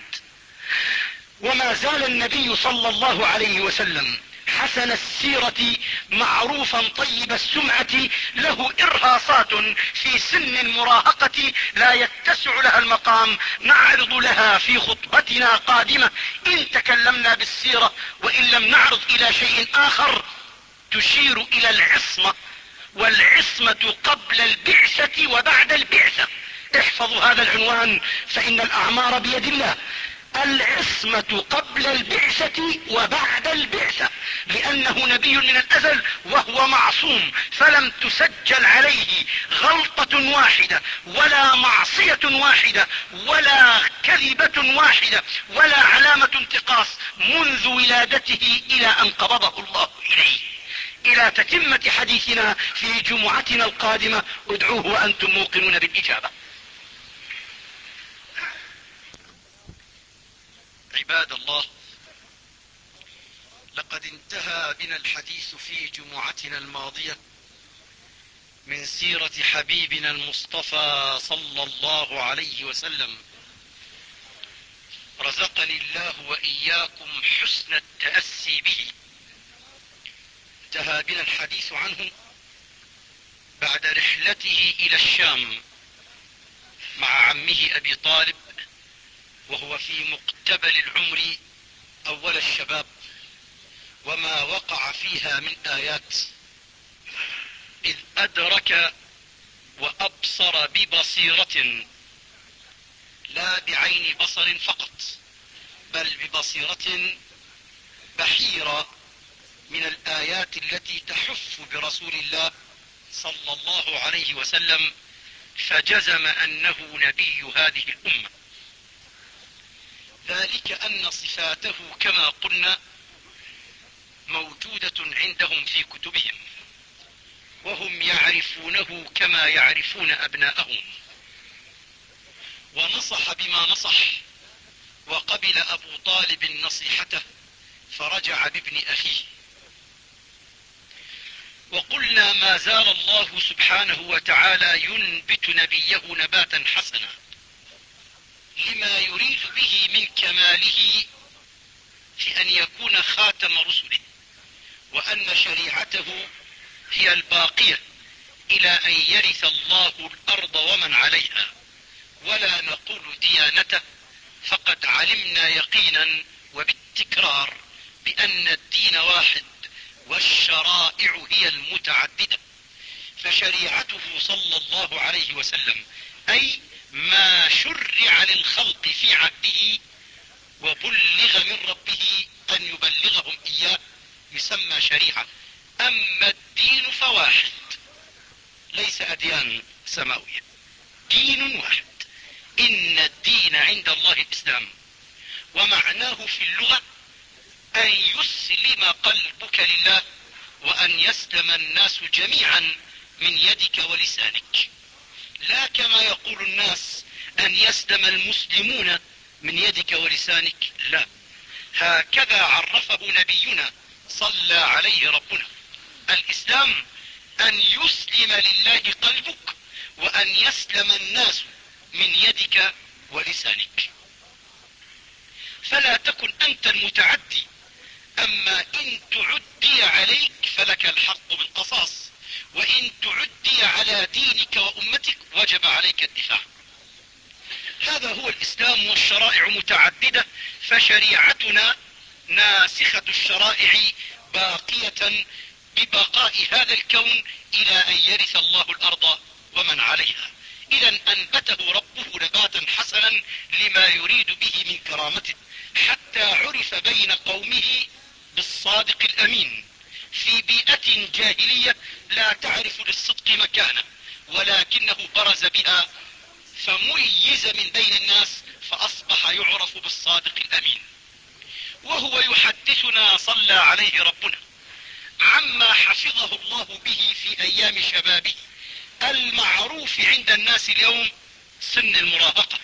وما زال النبي صلى الله عليه وسلم حسن السيرة معروفا طيب السمعة، له إرهاصات في سن المراهقة لا يتسع لها المقام، نعرض لها في خطبتنا قادمة إن تكلمنا بالسيرة، وإن لم نعرض إلى شيء آخر تشير إلى العصمة، والعصمة قبل البعثة وبعد البعثة. احفظوا هذا العنوان فإن الأعمار بيد الله. العصمة قبل البعثة وبعد البعثة، لأنه نبي من الأزل وهو معصوم، فلم تسجل عليه غلطة واحدة ولا معصية واحدة ولا كذبة واحدة ولا علامة انتقاص منذ ولادته إلى أن قبضه الله إليه. إلى تتمة حديثنا في جمعتنا القادمة ادعوه وأنتم موقنون بالإجابة. عباد الله، لقد انتهى بنا الحديث في جمعتنا الماضية من سيرة حبيبنا المصطفى صلى الله عليه وسلم. رزقني الله وإياكم حسن التأسي به. انتهى بنا الحديث عنه بعد رحلته إلى الشام مع عمه أبي طالب، وهو في مقتبل العمر أول الشباب، وما وقع فيها من آيات، إذ أدرك وأبصر ببصيرة، لا بعين بصر فقط، بل ببصيرة بحيرة من الآيات التي تحف برسول الله صلى الله عليه وسلم فجزم أنه نبي هذه الأمة، ذلك أن صفاته كما قلنا موجودة عندهم في كتبهم، وهم يعرفونه كما يعرفون أبناءهم. ونصح بما نصح، وقبل أبو طالب نصيحته فرجع بابن أخيه. وقلنا ما زال الله سبحانه وتعالى ينبت نبيه نباتا حسنا لما يريد به من كماله في أن يكون خاتم رسله، وأن شريعته هي الباقية إلى أن يرث الله الأرض ومن عليها. ولا نقول ديانته، فقد علمنا يقينا وبالتكرار بأن الدين واحد والشرائع هي المتعددة. فشريعته صلى الله عليه وسلم أي ما شرع للخلق في عهده وبلغ من ربه أن يبلغهم إياه يسمى شريعة. أما الدين فواحد، ليس أديان سماوية، دين واحد. إن الدين عند الله الإسلام، ومعناه في اللغة أن يسلم قلبك لله، وأن يسلم الناس جميعا من يدك ولسانك، لا كما يقول الناس أن يسلم المسلمون من يدك ولسانك، لا، هكذا عرفه نبينا صلى عليه ربنا. الإسلام أن يسلم لله قلبك، وأن يسلم الناس من يدك ولسانك، فلا تكن أنت المتعدي. أما إن تعدي عليك فلك الحق بالقصاص، وإن تعدي على دينك وأمتك وجب عليك الدفاع. هذا هو الإسلام، والشرائع متعددة، فشريعتنا ناسخة الشرائع باقية ببقاء هذا الكون إلى أن يرث الله الأرض ومن عليها. إذا أنبته ربه نباتا حسنا لما يريد به من كرامته، حتى عرف بين قومه بالصادق الأمين في بيئة جاهلية لا تعرف للصدق مكانه، ولكنه برز بها فميز من بين الناس، فأصبح يعرف بالصادق الأمين. وهو يحدثنا صلى عليه ربنا عما حفظه الله به في أيام شبابه المعروف عند الناس اليوم سن المراهقة.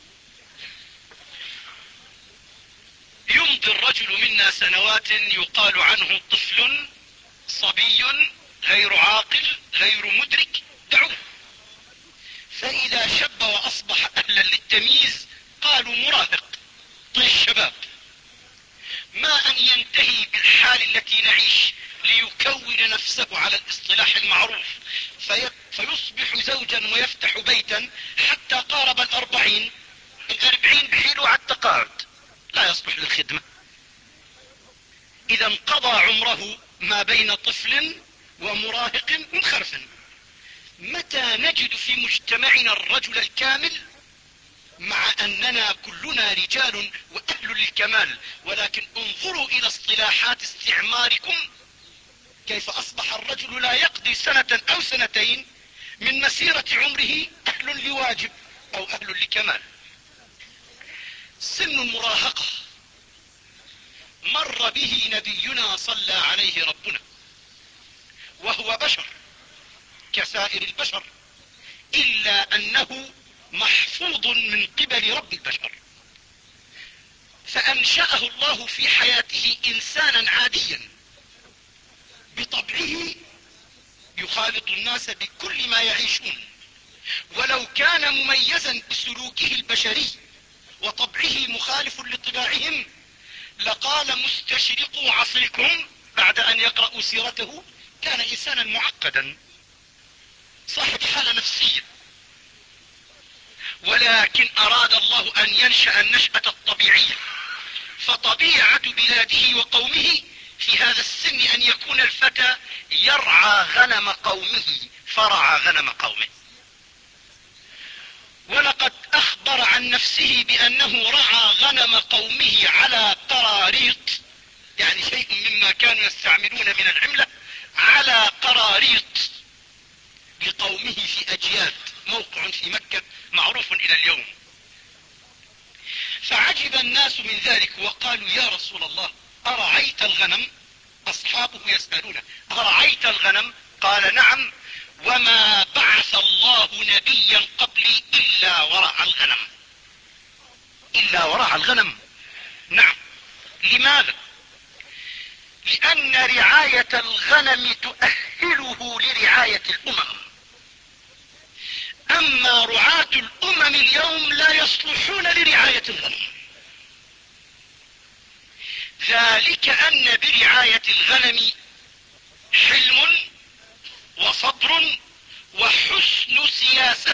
يمضي الرجل منا سنوات يقال عنه طفل صبي غير عاقل غير مدرك، دعوه. فإذا شب وأصبح أهلا للتمييز قالوا مراهق، طي الشباب. ما أن ينتهي بالحال التي نعيش ليكون نفسه على الاصطلاح المعروف في فيصبح زوجا ويفتح بيتا حتى قارب الأربعين، الأربعين بحيله على التقاعد، لا يصلح للخدمة. إذا انقضى عمره ما بين طفل ومراهق منخرف. متى نجد في مجتمعنا الرجل الكامل، مع أننا كلنا رجال وأهل للكمال؟ ولكن انظروا إلى اصطلاحات استعماركم، كيف أصبح الرجل لا يقضي سنة أو سنتين من مسيرة عمره أهل لواجب أو أهل لكمال. سن المراهقة مر به نبينا صلى عليه ربنا، وهو بشر كسائر البشر، إلا أنه محفوظ من قبل رب البشر، فأنشأه الله في حياته إنسانا عاديا بطبعه يخالط الناس بكل ما يعيشون، ولو كان مميزا بسلوكه البشري وطبعه مخالف لطباعهم لقال مستشرقوا عصركم بعد أن يقرأوا سيرته كان إنسانا معقدا صاحب حالة نفسية، ولكن أراد الله أن ينشأ النشأة الطبيعية. فطبيعة بلاده وقومه في هذا السن أن يكون الفتى يرعى غنم قومه فرعى غنم قومه. ولقد أخبر عن نفسه بأنه رعى غنم قومه على قراريط، يعني شيء مما كانوا يستعملون من العملة، على قراريط لقومه في أجياد موقع في مكة معروف إلى اليوم. فعجب الناس من ذلك وقالوا يا رسول الله أرعيت الغنم؟ أصحابه يسألونه أرعيت الغنم؟ قال نعم، وما بعث الله نبيا قبلي إلا ورع الغنم. إلا ورع الغنم. نعم. لماذا؟ لأن رعاية الغنم تؤهله لرعاية الأمم. أما رعاة الأمم اليوم لا يصلحون لرعاية الغنم. ذلك أن برعاية الغنم حلم وصبر وحسن سياسة.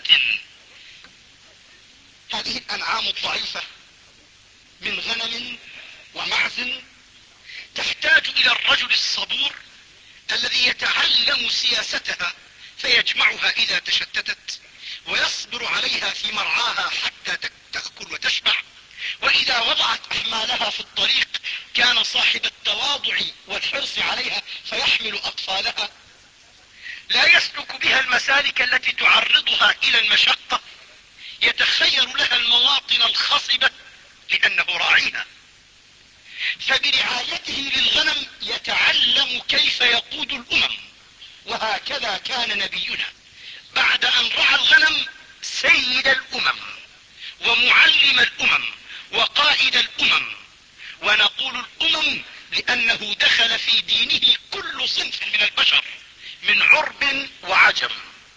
هذه الأنعام الضعيفة من غنم ومعز تحتاج إلى الرجل الصبور الذي يتعلم سياستها فيجمعها إذا تشتتت، ويصبر عليها في مرعاها حتى تأكل وتشبع، وإذا وضعت أحمالها في الطريق كان صاحب التواضع والحرص عليها فيحمل أطفالها. لا يسلك بها المسالك التي تعرضها إلى المشقة، يتخير لها المواطن الخصبة لأنه راعيها. فبرعايته للغنم يتعلم كيف يقود الأمم. وهكذا كان نبينا بعد أن رعى الغنم سيد الأمم ومعلم الأمم وقائد الأمم. ونقول الأمم لأنه دخل في دينه كل صنف من البشر من عرب وعجم.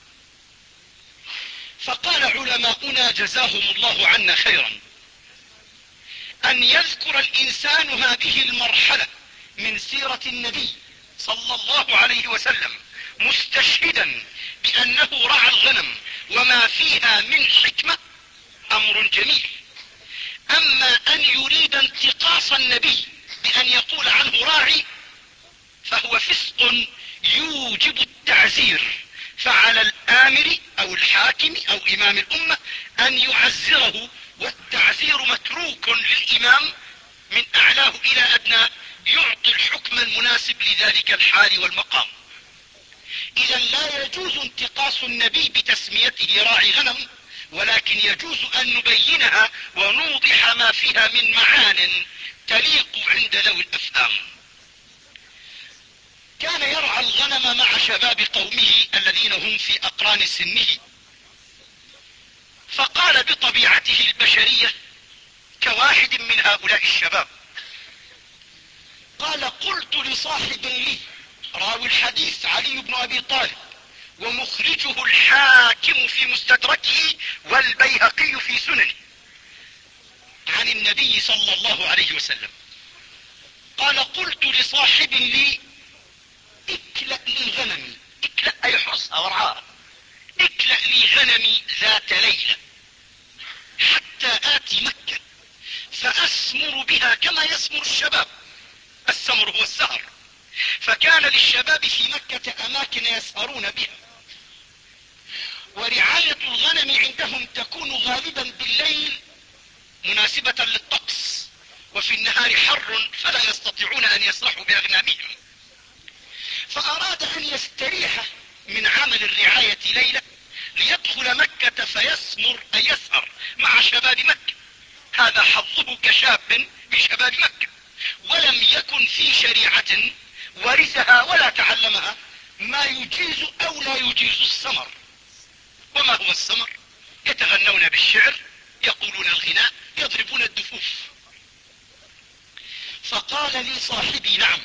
فقال علماؤنا جزاهم الله عنا خيرا أن يذكر الإنسان هذه المرحلة من سيرة النبي صلى الله عليه وسلم مستشهدا بأنه رعى الغنم وما فيها من حكمة أمر جميل. أما أن يريد انتقاص النبي بأن يقول عنه راعي فهو فسق يوجب التعزير. فعلى الآمر أو الحاكم أو إمام الأمة أن يعزره، والتعزير متروك للإمام من أعلاه إلى أدناه يعطي الحكم المناسب لذلك الحال والمقام. إذا لا يجوز انتقاص النبي بتسميته راعي غنم، ولكن يجوز أن نبينها ونوضح ما فيها من معان تليق عند ذوي الأفهام. كان يرعى الغنم مع شباب قومه الذين هم في أقران سنه، فقال بطبيعته البشرية كواحد من هؤلاء الشباب، قال قلت لصاحب لي، راوي الحديث علي بن أبي طالب ومخرجه الحاكم في مستدركه والبيهقي في سننه عن النبي صلى الله عليه وسلم، قال قلت لصاحب لي اكلأ لي غنمي، اكلأ أي حرصها وارعاها، اكلأ لي غنمي ذات ليلة حتى آتي مكة فأسمر بها كما يسمر الشباب. السمر هو السهر، فكان للشباب في مكة أماكن يسهرون بها، ورعاية الغنم عندهم تكون غالبا بالليل مناسبة للطقس، وفي النهار حر فلا يستطيعون أن يسرحوا بأغنامهم. فأراد أن يستريح من عمل الرعاية ليلة ليدخل مكة فيسمر أي يسهر مع شباب مكة. هذا حظه كشاب من شباب مكة، ولم يكن في شريعة ورثها ولا تعلمها ما يجيز أو لا يجيز السمر. وما هو السمر؟ يتغنون بالشعر، يقولون الغناء، يضربون الدفوف. فقال لي صاحبي نعم.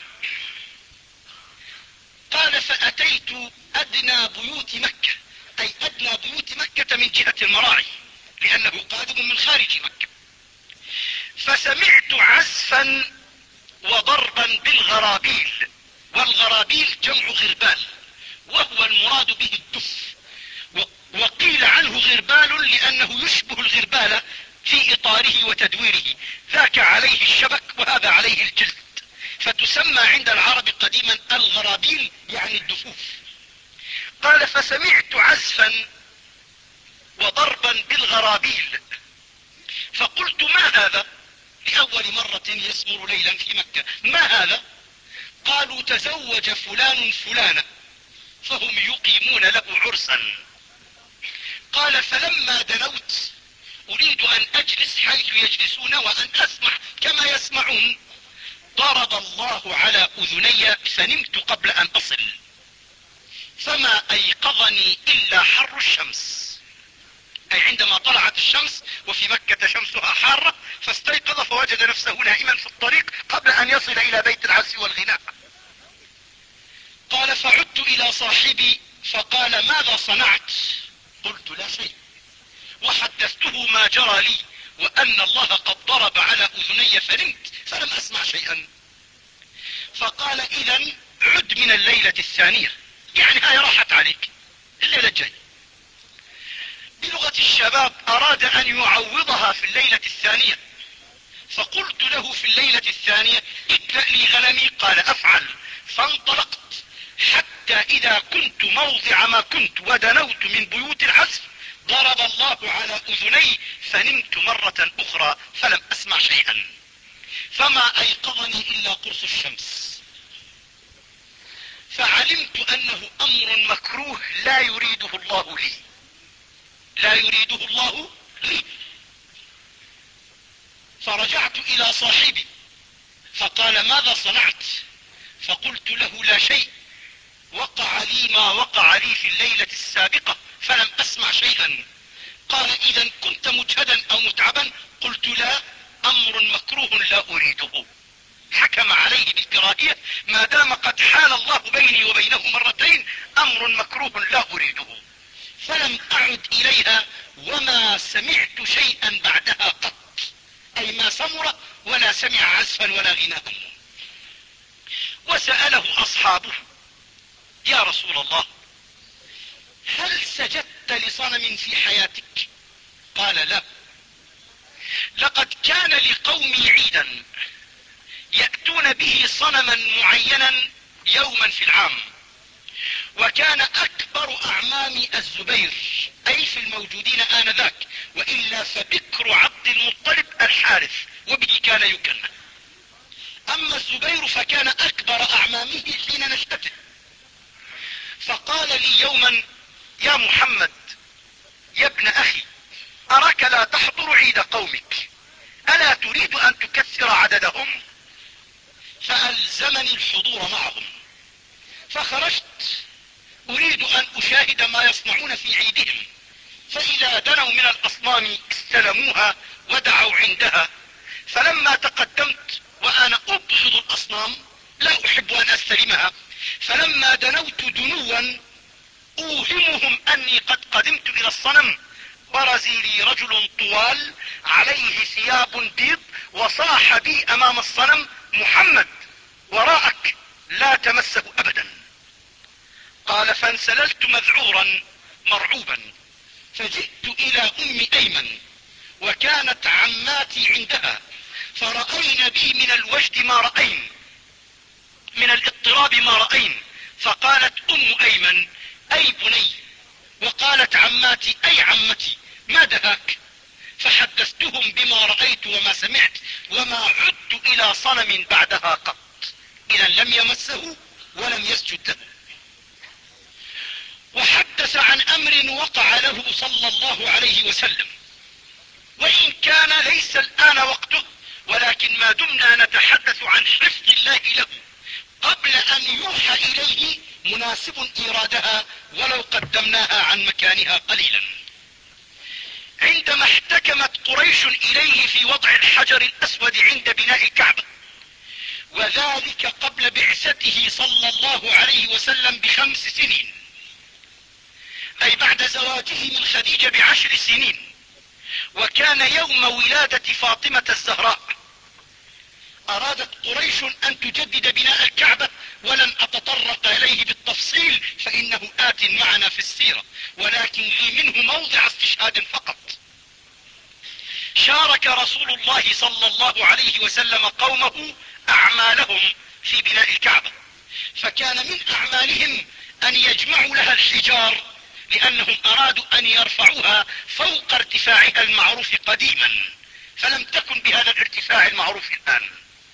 قال فأتيت أدنى بيوت مكة، أي أدنى بيوت مكة من جهة المراعي لأنه قادم من خارج مكة، فسمعت عزفا وضربا بالغرابيل، والغرابيل جمع غربال وهو المراد به الدف، وقيل عنه غربال لأنه يشبه الغربال في إطاره وتدويره، ذاك عليه الشبك وهذا عليه الجلد، فتسمى عند العرب قديما الغرابيل يعني الدفوف. قال فسمعت عزفا وضربا بالغرابيل فقلت ما هذا؟ لأول مرة يسمر ليلا في مكة، ما هذا؟ قالوا تزوج فلان فلانة فهم يقيمون له عرسا. قال فلما دنوت اريد ان اجلس حيث يجلسون وان اسمع كما يسمعون، ضرب الله على اذني فنمت قبل ان اصل، فما ايقظني الا حر الشمس، اي عندما طلعت الشمس وفي مكة شمسها حارة فاستيقظ فوجد نفسه نائما في الطريق قبل ان يصل الى بيت العز والغناء. قال فعدت الى صاحبي فقال ماذا صنعت؟ قلت لا شيء، وحدثته ما جرى لي وان الله قد ضرب على اذني فنمت فلم اسمع شيئا. فقال اذا عد من الليلة الثانية، يعني هاي راحت عليك الليلة الجاية. بلغة الشباب اراد ان يعوضها في الليلة الثانية، فقلت له في الليلة الثانية اكلأ لي غنمي، قال افعل. فانطلقت حتى اذا كنت موضع ما كنت ودنوت من بيوت العزف ضرب الله على اذني فنمت مرة اخرى فلم اسمع شيئا، فما ايقظني الا قرص الشمس. فعلمت انه امر مكروه لا يريده الله لي، لا يريده الله لي. فرجعت الى صاحبي فقال ماذا صنعت؟ فقلت له لا شيء، وقع لي ما وقع لي في الليلة السابقة فلم اسمع شيئا. قال اذا كنت مجهدا او متعبا؟ قلت لا، امر مكروه لا اريده. حكم عليه بالكراهية ما دام قد حال الله بيني وبينه مرتين، امر مكروه لا اريده. فلم اعد اليها وما سمعت شيئا بعدها قط، اي ما سمر ولا سمع عزفا ولا غناء. وسأله اصحابه يا رسول الله هل سجدت لصنم في حياتك؟ قال لا. لقد كان لقومي عيدا يأتون به صنما معينا يوما في العام، وكان اكبر اعمام الزبير اي في الموجودين انذاك، والا فبكر عبد المطلب الحارث وبه كان يكنى، اما الزبير فكان اكبر اعمامه حين نشأته. فقال لي يوما يا محمد يا ابن اخي اراك لا تحضر عيد قومك، الا تريد ان تكثر عددهم؟ فالزمني الحضور معهم، فخرجت اريد ان اشاهد ما يصنعون في عيدهم. فاذا دنوا من الاصنام استلموها ودعوا عندها، فلما تقدمت وانا ابغض الاصنام لا احب ان استلمها، فلما دنوت دنوا اوهمهم اني قد قدمت الى الصنم، برز لي رجل طوال عليه ثياب بيض وصاح بي امام الصنم محمد وراءك لا تمسه ابدا. قال فانسللت مذعورا مرعوبا، فجئت الى ام ايمن وكانت عماتي عندها، فرأين بي من الوجد ما رأين، من الاضطراب ما رأين. فقالت ام ايمن اي بني، وقالت عماتي اي عمتي ما دهاك؟ فحدثتهم بما رأيت وما سمعت، وما عدت الى صنم بعدها قط. اذا لم يمسه ولم يسجد له. وحدث عن امر وقع له صلى الله عليه وسلم، وان كان ليس الان وقته، ولكن ما دمنا نتحدث عن حفظ الله له قبل ان يوحى اليه مناسب ايرادها ولو قدمناها عن مكانها قليلا. عندما احتكمت قريش اليه في وضع الحجر الاسود عند بناء الكعبة، وذلك قبل بعثته صلى الله عليه وسلم بخمس سنين، اي بعد زواجه من خديجة بعشر سنين، وكان يوم ولادة فاطمة الزهراء. ارادت قريش ان تجدد بناء الكعبة، ولن اتطرق اليه بالتفصيل فانه ات معنا في السيرة، ولكن لي منه موضع استشهاد فقط. شارك رسول الله صلى الله عليه وسلم قومه اعمالهم في بناء الكعبة، فكان من اعمالهم ان يجمعوا لها الحجار، لانهم ارادوا ان يرفعوها فوق ارتفاعها المعروف قديما، فلم تكن بهذا الارتفاع المعروف الان.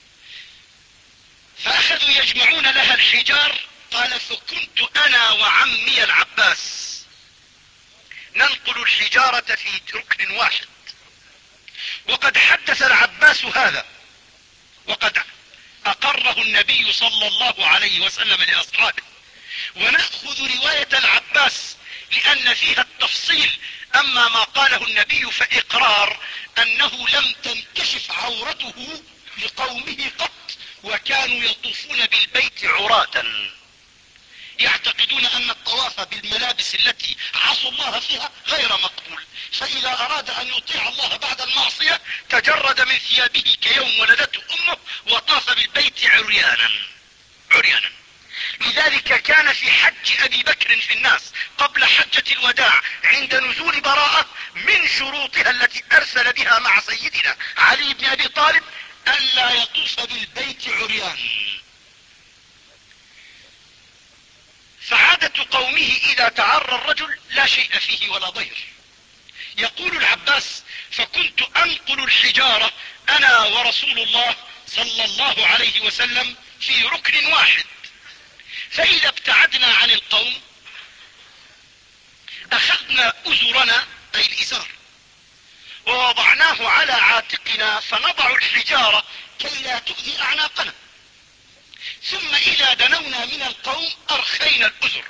فاخذوا يجمعون لها الحجار. قال فكنت انا وعمي العباس ننقل الحجارة في ركن واحد. وقد حدث العباس هذا، وقد أقره النبي صلى الله عليه وسلم لأصحابه. ونأخذ رواية العباس لأن فيها التفصيل. أما ما قاله النبي فإقرار أنه لم تنكشف عورته لقومه قط، وكانوا يطوفون بالبيت عراة، يعتقدون أن الطواف بالملابس التي عصوا الله فيها غير مقبول، فإذا أراد أن يطيع الله بعد المعصية تجرد من ثيابه كيوم ولدته أمه وطاف بالبيت عريانا عريانا. لذلك كان في حج أبي بكر في الناس قبل حجة الوداع عند نزول براءة من شروطها التي أرسل بها مع سيدنا علي بن أبي طالب ألا يطوف بالبيت عريان. فعادة قومه إذا تعرى الرجل لا شيء فيه ولا ضير. يقول العباس: فكنت أنقل الحجارة أنا ورسول الله صلى الله عليه وسلم في ركن واحد، فإذا ابتعدنا عن القوم أخذنا أزرنا أي الإزار ووضعناه على عاتقنا فنضع الحجارة كي لا تؤذي أعناقنا، ثم إذا دنونا من القوم أرخينا الأزر،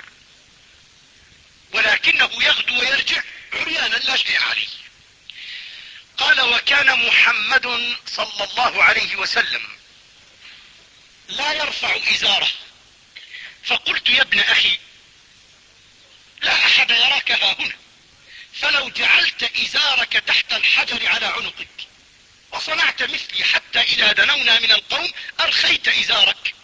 ولكنه يغدو ويرجع عريانا لا شيء عليه. قال: وكان محمد صلى الله عليه وسلم لا يرفع إزاره، فقلت: يا ابن أخي، لا أحد يراك ها هنا، فلو جعلت إزارك تحت الحجر على عنقك وصنعت مثلي حتى إذا دنونا من القوم أرخيت إزارك.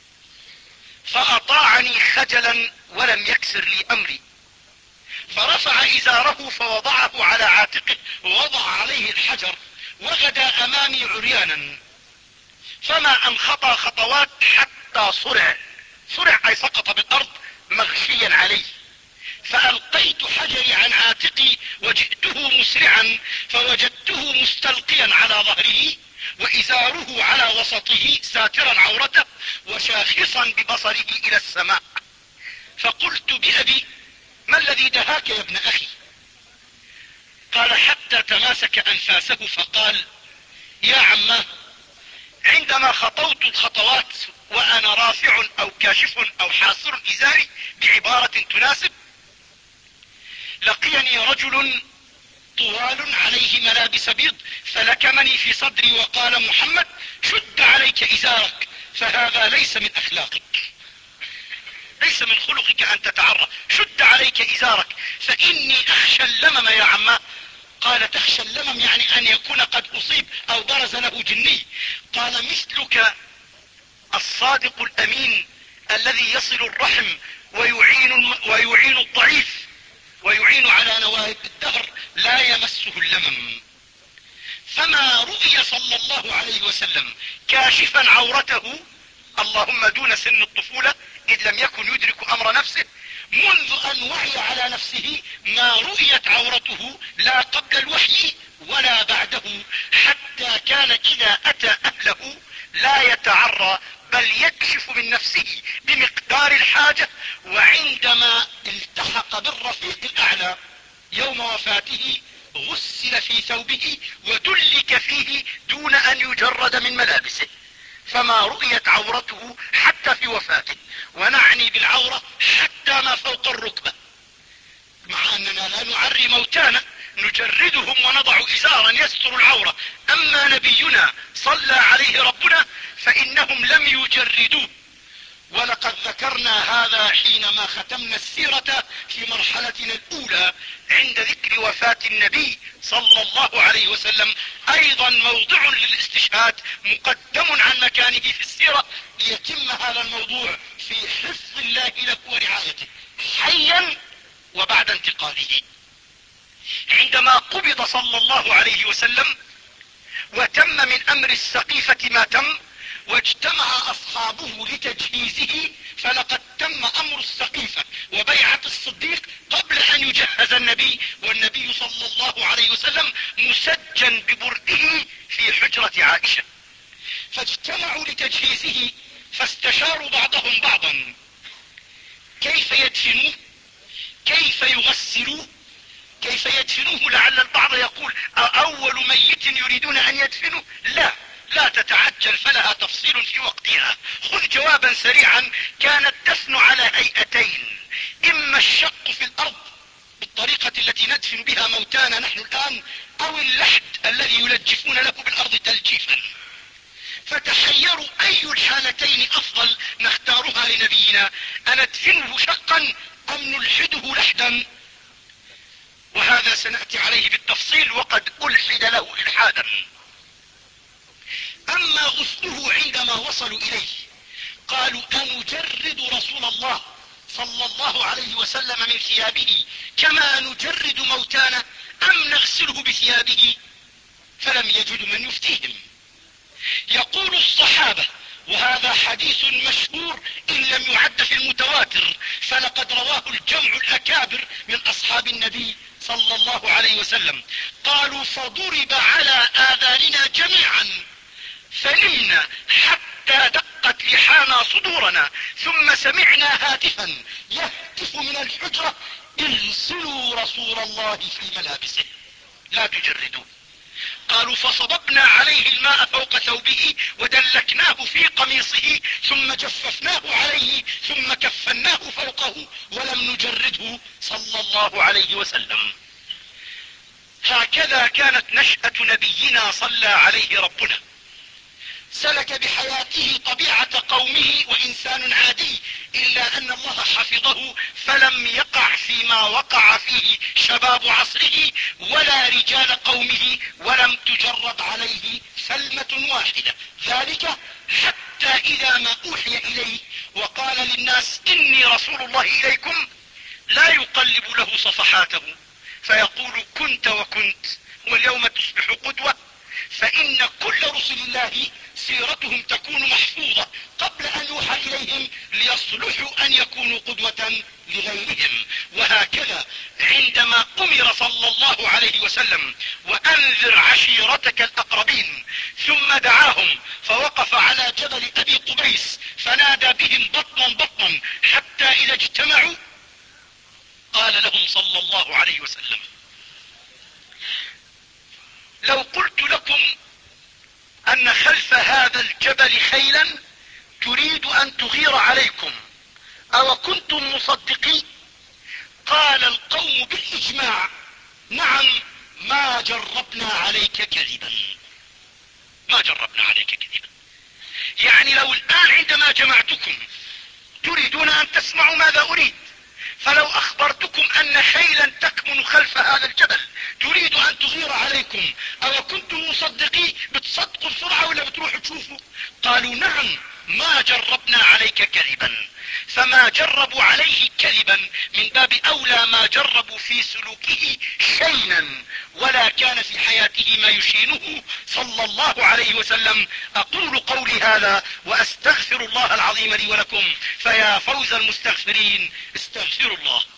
فأطاعني خجلا ولم يكسر لي أمري، فرفع إزاره فوضعه على عاتقه ووضع عليه الحجر وغدا أمامي عريانا، فما أن خطى خطوات حتى صرع صرع أي سقط بالأرض مغشيا عليه. فألقيت حجري عن عاتقي وجئته مسرعا فوجدته مستلقيا على ظهره وإزاره على وسطه ساترا عورته وشاخصا ببصره إلى السماء. فقلت: بأبي، ما الذي دهاك يا ابن أخي؟ قال: حتى تماسك أنفاسه فقال: يا عماه، عندما خطوت الخطوات وأنا رافع أو كاشف أو حاصر إزاري بعبارة تناسب، لقيني رجل طوال عليه ملابس بيض فلكمني في صدري وقال: محمد، شد عليك إزارك، فهذا ليس من أخلاقك، ليس من خلقك أن تتعرى، شد عليك إزارك فإني أخشى اللمم يا عماه. قال: تخشى اللمم يعني أن يكون قد أصيب أو برز له جني. قال: مثلك الصادق الأمين الذي يصل الرحم ويعين, ويعين الضعيف ويعين على نوائب الدهر لا يمسه اللمم. فما رؤي صلى الله عليه وسلم كاشفا عورته، اللهم دون سن الطفولة إذ لم يكن يدرك أمر نفسه، منذ أن وعي على نفسه ما رؤيت عورته لا قبل الوحي ولا بعده، حتى كان إذا أتى أهله لا يتعرى بل يكشف من نفسه بمقدار الحاجة. وعندما التحق بالرفيق الأعلى يوم وفاته غسل في ثوبه ودلك فيه دون أن يجرد من ملابسه، فما رؤيت عورته حتى في وفاته، ونعني بالعورة حتى ما فوق الركبة، مع أننا لا نعري موتانا، نجردهم ونضع إزارا يستر العورة. أما نبينا صلى عليه ربنا فإنهم لم يجردوه. ولقد ذكرنا هذا حينما ختمنا السيرة في مرحلتنا الأولى عند ذكر وفاة النبي صلى الله عليه وسلم، أيضا موضع للاستشهاد مقدم عن مكانه في السيرة ليتم هذا الموضوع في حفظ الله له ورعايته حيا وبعد انتقاله. عندما قبض صلى الله عليه وسلم وتم من أمر السقيفة ما تم واجتمع أصحابه لتجهيزه، فلقد تم أمر السقيفة وبيعة الصديق قبل أن يجهز النبي، والنبي صلى الله عليه وسلم مسجن ببرده في حجرة عائشة. فاجتمعوا لتجهيزه فاستشاروا بعضهم بعضا كيف يدفنوه، كيف يغسلوه، كيف يدفنوه؟ لعل البعض يقول اول ميت يريدون ان يدفنوه. لا لا تتعجل، فلها تفصيل في وقتها. خذ جوابا سريعا. كان الدفن على هيئتين: اما الشق في الارض بالطريقة التي ندفن بها موتانا نحن الان، او اللحد الذي يلجفون له بالارض تلجيفا. فتحيروا اي الحالتين افضل نختارها لنبينا، اندفنه شقا ام نلحده لحدا؟ وهذا سنأتي عليه بالتفصيل، وقد ألحد له إلحادا. اما غسله عندما وصلوا اليه قالوا: انجرد رسول الله صلى الله عليه وسلم من ثيابه كما نجرد موتانا ام نغسله بثيابه؟ فلم يجدوا من يفتيهم. يقول الصحابة، وهذا حديث مشهور ان لم يعد في المتواتر، فلقد رواه الجمع الاكابر من اصحاب النبي صلى الله عليه وسلم، قالوا: فضرب على آذاننا جميعا فنمنا حتى دقت لحانا صدورنا، ثم سمعنا هاتفا يهتف من الحجرة: اغسلوا رسول الله في ملابسه لا تجردوه. قالوا: فصببنا عليه الماء فوق ثوبه ودلكناه في قميصه ثم جففناه عليه ثم كفناه فوقه ولم نجرده صلى الله عليه وسلم. هكذا كانت نشأة نبينا صلى عليه ربنا. سلك بحياته طبيعة قومه وإنسان عادي، إلا أن الله حفظه فلم يقع فيما وقع فيه شباب عصره ولا رجال قومه، ولم تجرد عليه سلمة واحدة. ذلك حتى إذا ما أوحي إليه وقال للناس: إني رسول الله إليكم، لا يقلب له صفحاته فيقول: كنت وكنت، واليوم تصبح قدوة. فإن كل رسل الله سيرتهم تكون محفوظة قبل أن يوحى إليهم ليصلحوا أن يكونوا قدوة لغيرهم. وهكذا عندما أمر صلى الله عليه وسلم: وأنذر عشيرتك الأقربين، ثم دعاهم فوقف على جبل أبي قبيس فنادى بهم بطنا بطنا حتى إذا اجتمعوا قال لهم صلى الله عليه وسلم: لو قلت لكم أن خلف هذا الجبل خيلا تريد أن تغير عليكم أو كنتم مصدقين؟ قال القوم بالإجماع: نعم، ما جربنا عليك كذبا، ما جربنا عليك كذبا. يعني لو الآن عندما جمعتكم تريدون أن تسمعوا ماذا أريد، فلو أخبرتكم أن خيلا تكمن خلف هذا الجبل تريد أن تغير عليكم أو كنتم مصدقين بتصدقوا بسرعة ولا بتروحوا تشوفوا؟ قالوا: نعم، ما جربنا عليك كذبا. فما جربوا عليه كذبا من باب أولى ما جربوا في سلوكه شينا ولا كان في حياته ما يشينه صلى الله عليه وسلم. أقول قولي هذا وأستغفر الله العظيم لي ولكم، فيا فوز المستغفرين، استغفروا الله.